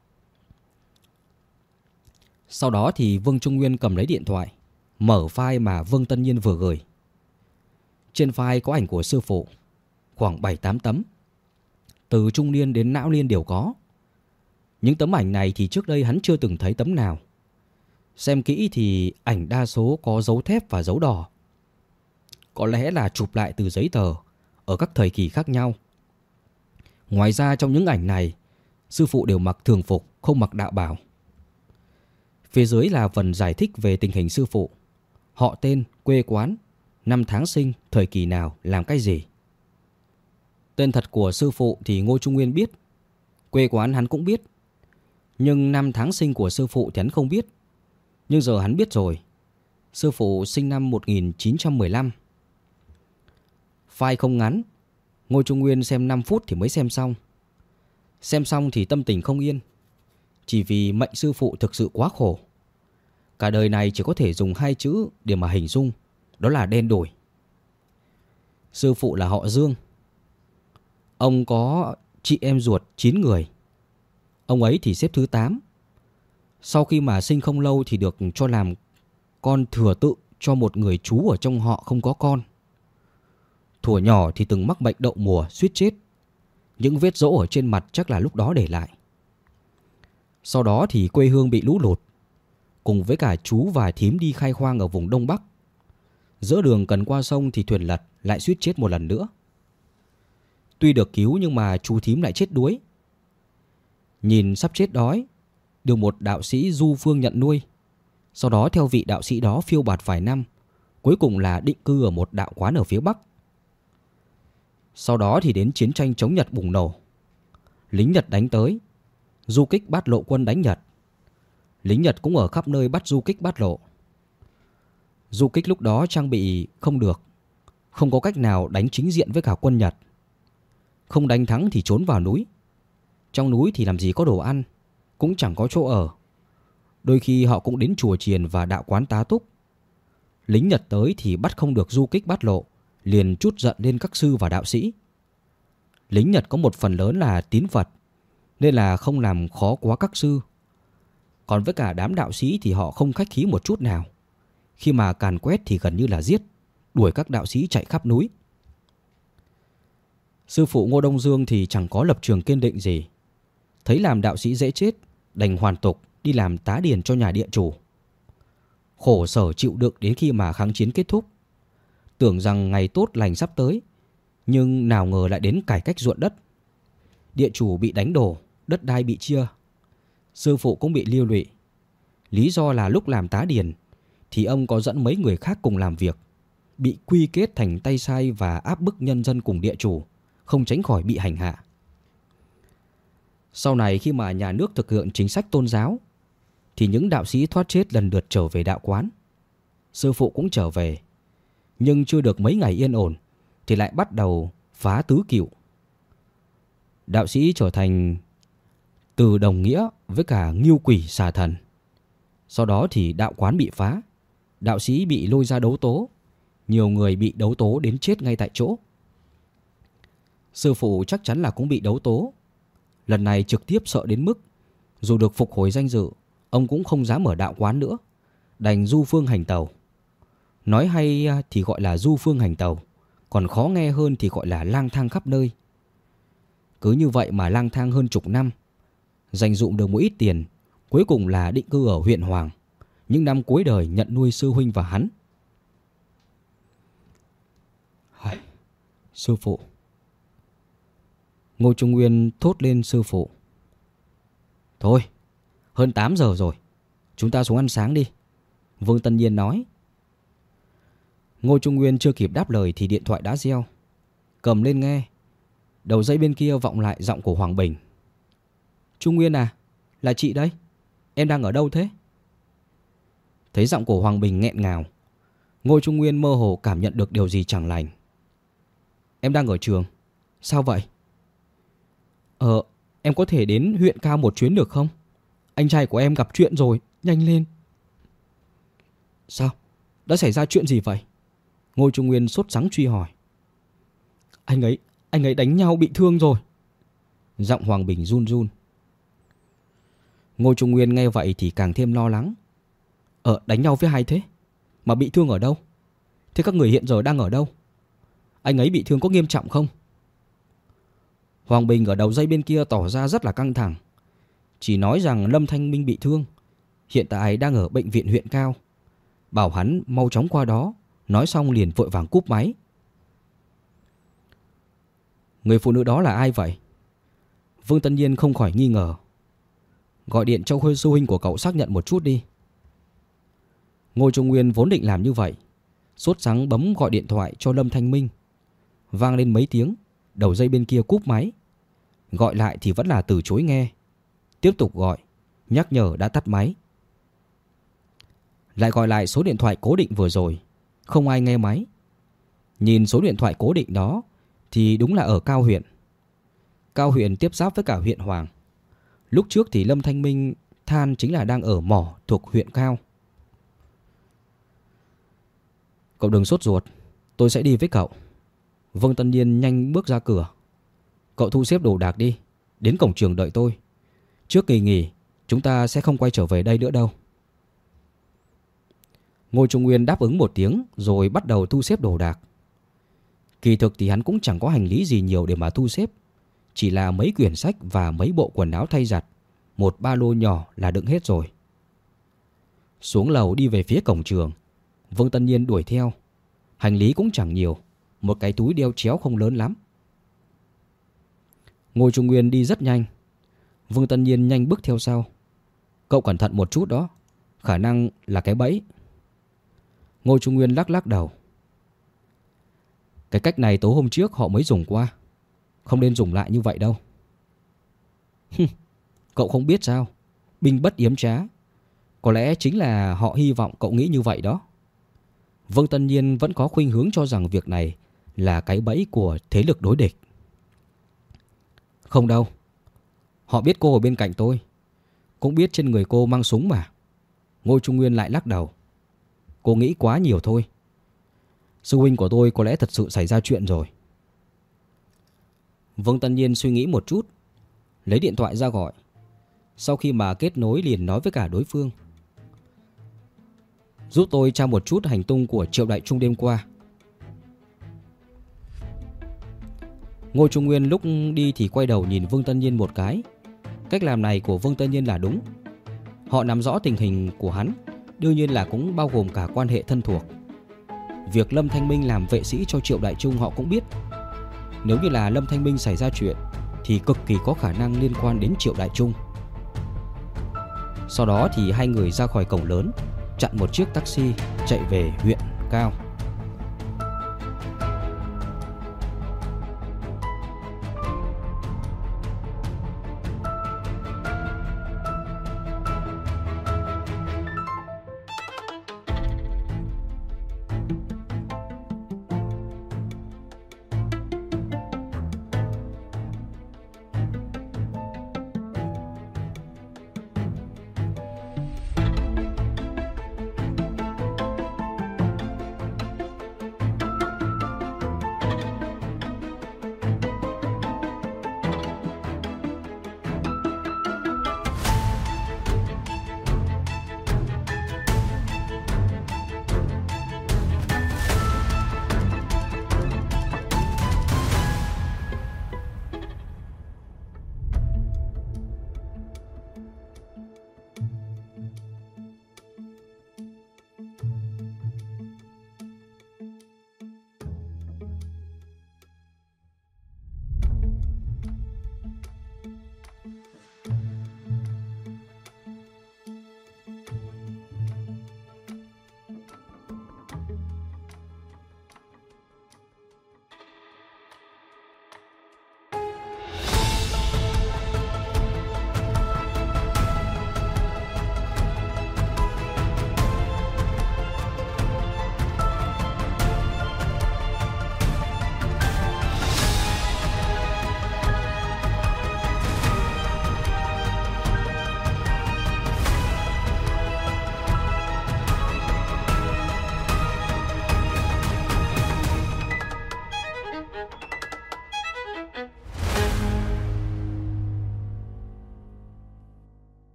Sau đó thì Vương Trung Nguyên cầm lấy điện thoại, mở file mà Vương Tân Nhiên vừa gửi. Trên file có ảnh của sư phụ, khoảng 7-8 tấm. Từ trung niên đến não niên đều có. Những tấm ảnh này thì trước đây hắn chưa từng thấy tấm nào. Xem kỹ thì ảnh đa số có dấu thép và dấu đỏ. Có lẽ là chụp lại từ giấy tờ ở các thời kỳ khác nhau. Ngoài ra trong những ảnh này, sư phụ đều mặc thường phục, không mặc đạo bào. Phía dưới là phần giải thích về tình hình sư phụ. Họ tên, quê quán, năm tháng sinh, thời kỳ nào, làm cái gì. Tên thật của sư phụ thì Ngô Trung Nguyên biết, quê quán hắn cũng biết. Nhưng năm tháng sinh của sư phụ thì hắn không biết. Nhưng giờ hắn biết rồi. Sư phụ sinh năm 1915. File không ngắn, Ngô Trung Nguyên xem 5 phút thì mới xem xong. Xem xong thì tâm tình không yên. Chỉ vì mệnh sư phụ thực sự quá khổ. Cả đời này chỉ có thể dùng 2 chữ để mà hình dung, đó là đen đủi. Sư phụ là họ Dương. Ông có chị em ruột 9 người. Ông ấy thì xếp thứ 8. Sau khi mà sinh không lâu thì được cho làm con thừa tự cho một người chú ở trong họ không có con. Thuở nhỏ thì từng mắc bệnh đậu mùa suýt chết. Những vết rỗ ở trên mặt chắc là lúc đó để lại. Sau đó thì quê hương bị lũ lụt, cùng với cả chú và thím đi khai hoang ở vùng Đông Bắc. Giữa đường cần qua sông thì thuyền lật, lại suýt chết một lần nữa. Tuy được cứu nhưng mà chú thím lại chết đuối. Nhìn sắp chết đói, được một đạo sĩ du phương nhận nuôi. Sau đó theo vị đạo sĩ đó phiêu bạt vài năm, cuối cùng là định cư ở một đạo quán ở phía Bắc. Sau đó thì đến chiến tranh chống Nhật bùng nổ. Lính Nhật đánh tới, du kích Bát Lộ quân đánh Nhật. Lính Nhật cũng ở khắp nơi bắt du kích Bát Lộ. Du kích lúc đó trang bị không được, không có cách nào đánh chính diện với cả quân Nhật. Không đánh thắng thì trốn vào núi. Trong núi thì làm gì có đồ ăn, cũng chẳng có chỗ ở. Đôi khi họ cũng đến chùa chiền và đạo quán tá túc. Lính Nhật tới thì bắt không được du kích Bát Lộ, liền trút giận lên các sư và đạo sĩ. Lính Nhật có một phần lớn là tín Phật, nên là không làm khó quá các sư. Còn với cả đám đạo sĩ thì họ không khách khí một chút nào. Khi mà càn quét thì gần như là giết, đuổi các đạo sĩ chạy khắp núi. Sư phụ Ngô Đông Dương thì chẳng có lập trường kiên định gì. Thấy làm đạo sĩ dễ chết, đành hoàn tục đi làm tá điền cho nhà địa chủ. Khổ sở chịu đựng đến khi mà kháng chiến kết thúc. Tưởng rằng ngày tốt lành sắp tới, nhưng nào ngờ lại đến cải cách ruộng đất. Địa chủ bị đánh đổ, đất đai bị chia. Sư phụ cũng bị liên lụy. Lý do là lúc làm tá điền thì ông có dẫn mấy người khác cùng làm việc, bị quy kết thành tay sai và áp bức nhân dân cùng địa chủ, không tránh khỏi bị hành hạ. Sau này khi mà nhà nước thực hiện chính sách tôn giáo thì những đạo sĩ thoát chết lần lượt trở về đạo quán. Sư phụ cũng trở về, nhưng chưa được mấy ngày yên ổn thì lại bắt đầu phá tứ cựu. Đạo sĩ trở thành từ đồng nghĩa với cả ngưu quỷ xà thần. Sau đó thì đạo quán bị phá, đạo sĩ bị lôi ra đấu tố, nhiều người bị đấu tố đến chết ngay tại chỗ. Sư phụ chắc chắn là cũng bị đấu tố. Lần này trực tiếp sợ đến mức dù được phục hồi danh dự, ông cũng không dám ở đạo quán nữa, đành du phương hành tàu. Nói hay thì gọi là du phương hành tàu, còn khó nghe hơn thì gọi là lang thang khắp nơi. Cứ như vậy mà lang thang hơn chục năm, dành dụm được một ít tiền, cuối cùng là định cư ở huyện Hoàng, những năm cuối đời nhận nuôi sư huynh và hắn. Sư phụ. Ngô Trung Nguyên thốt lên sư phụ. Thôi, hơn 8 giờ rồi, chúng ta xuống ăn sáng đi, Vương Tân Nhiên nói. Ngô Trung Nguyên chưa kịp đáp lời thì điện thoại đã reo. Cầm lên nghe. Đầu dây bên kia vọng lại giọng của Hoàng Bình. Trung Nguyên à, là chị đấy. Em đang ở đâu thế? Thấy giọng của Hoàng Bình nghẹn ngào, Ngô Trung Nguyên mơ hồ cảm nhận được điều gì chẳng lành. Em đang ở trường. Sao vậy? Em có thể đến huyện Cao một chuyến được không? Anh trai của em gặp chuyện rồi, nhanh lên. Sao? Đã xảy ra chuyện gì vậy? Ngô Trung Nguyên sốt sắng truy hỏi. Anh ấy đánh nhau bị thương rồi. Giọng Hoàng Bình run run. Ngô Trung Nguyên nghe vậy thì càng thêm lo lắng. Đánh nhau với ai thế? Mà bị thương ở đâu? Thế các người hiện giờ đang ở đâu? Anh ấy bị thương có nghiêm trọng không? Hoàng Bình ở đầu dây bên kia tỏ ra rất là căng thẳng. Chỉ nói rằng Lâm Thanh Minh bị thương, hiện tại đang ở bệnh viện huyện Cao, bảo hắn mau chóng qua đó. Nói xong liền vội vàng cúp máy. Người phụ nữ đó là ai vậy? Vương Tân Nhiên không khỏi nghi ngờ. Gọi điện cho Khôi sư huynh của cậu xác nhận một chút đi. Ngô Trung Nguyên vốn định làm như vậy, sốt sắng bấm gọi điện thoại cho Lâm Thanh Minh. Vang lên mấy tiếng, đầu dây bên kia cúp máy. Gọi lại thì vẫn là từ chối nghe. Tiếp tục gọi, nhắc nhở đã tắt máy. Lại gọi lại số điện thoại cố định vừa rồi, không ai nghe máy. Nhìn số điện thoại cố định đó thì đúng là ở Cao huyện. Cao huyện tiếp giáp với cả huyện Hoàng. Lúc trước thì Lâm Thanh Minh than chính là đang ở mỏ thuộc huyện Cao. Cậu đừng sốt ruột, tôi sẽ đi với cậu. Vương Tân Nhiên nhanh bước ra cửa. Cậu thu xếp đồ đạc đi, đến cổng trường đợi tôi. Trước kỳ nghỉ chúng ta sẽ không quay trở về đây nữa đâu. Ngô Trung Nguyên đáp ứng một tiếng rồi bắt đầu thu xếp đồ đạc. Kỳ thực thì hắn cũng chẳng có hành lý gì nhiều để mà thu xếp, chỉ là mấy quyển sách và mấy bộ quần áo thay giặt, một ba lô nhỏ là đựng hết rồi. Xuống lầu đi về phía cổng trường, Vương Tân Nhiên đuổi theo. Hành lý cũng chẳng nhiều, một cái túi đeo chéo không lớn lắm. Ngô Trung Nguyên đi rất nhanh, Vương Tân Nhiên nhanh bước theo sau. Cậu cẩn thận một chút đó, khả năng là cái bẫy. Ngô Trung Nguyên lắc lắc đầu. Cái cách này tối hôm trước họ mới dùng qua, không nên dùng lại như vậy đâu. Cậu không biết sao, binh bất yếm trá. Có lẽ chính là họ hy vọng cậu nghĩ như vậy đó. Vương Tân Nhiên vẫn có khuynh hướng cho rằng việc này là cái bẫy của thế lực đối địch. Không đâu, họ biết cô ở bên cạnh tôi, cũng biết trên người cô mang súng mà. Ngô Trung Nguyên lại lắc đầu. Cô nghĩ quá nhiều thôi. Sư huynh của tôi có lẽ thật sự xảy ra chuyện rồi. Vương Tân Nhiên suy nghĩ một chút, lấy điện thoại ra gọi. Sau khi mà kết nối liền nói với cả đối phương. Giúp tôi tra một chút hành tung của Triệu Đại Trung đêm qua. Ngô Trung Nguyên lúc đi thì quay đầu nhìn Vương Tân Nhiên một cái. Cách làm này của Vương Tân Nhiên là đúng. Họ nắm rõ tình hình của hắn, đương nhiên là cũng bao gồm cả quan hệ thân thuộc. Việc Lâm Thanh Minh làm vệ sĩ cho Triệu Đại Trung họ cũng biết. Nếu như là Lâm Thanh Minh xảy ra chuyện thì cực kỳ có khả năng liên quan đến Triệu Đại Trung. Sau đó thì hai người ra khỏi cổng lớn, chặn một chiếc taxi chạy về huyện Cao.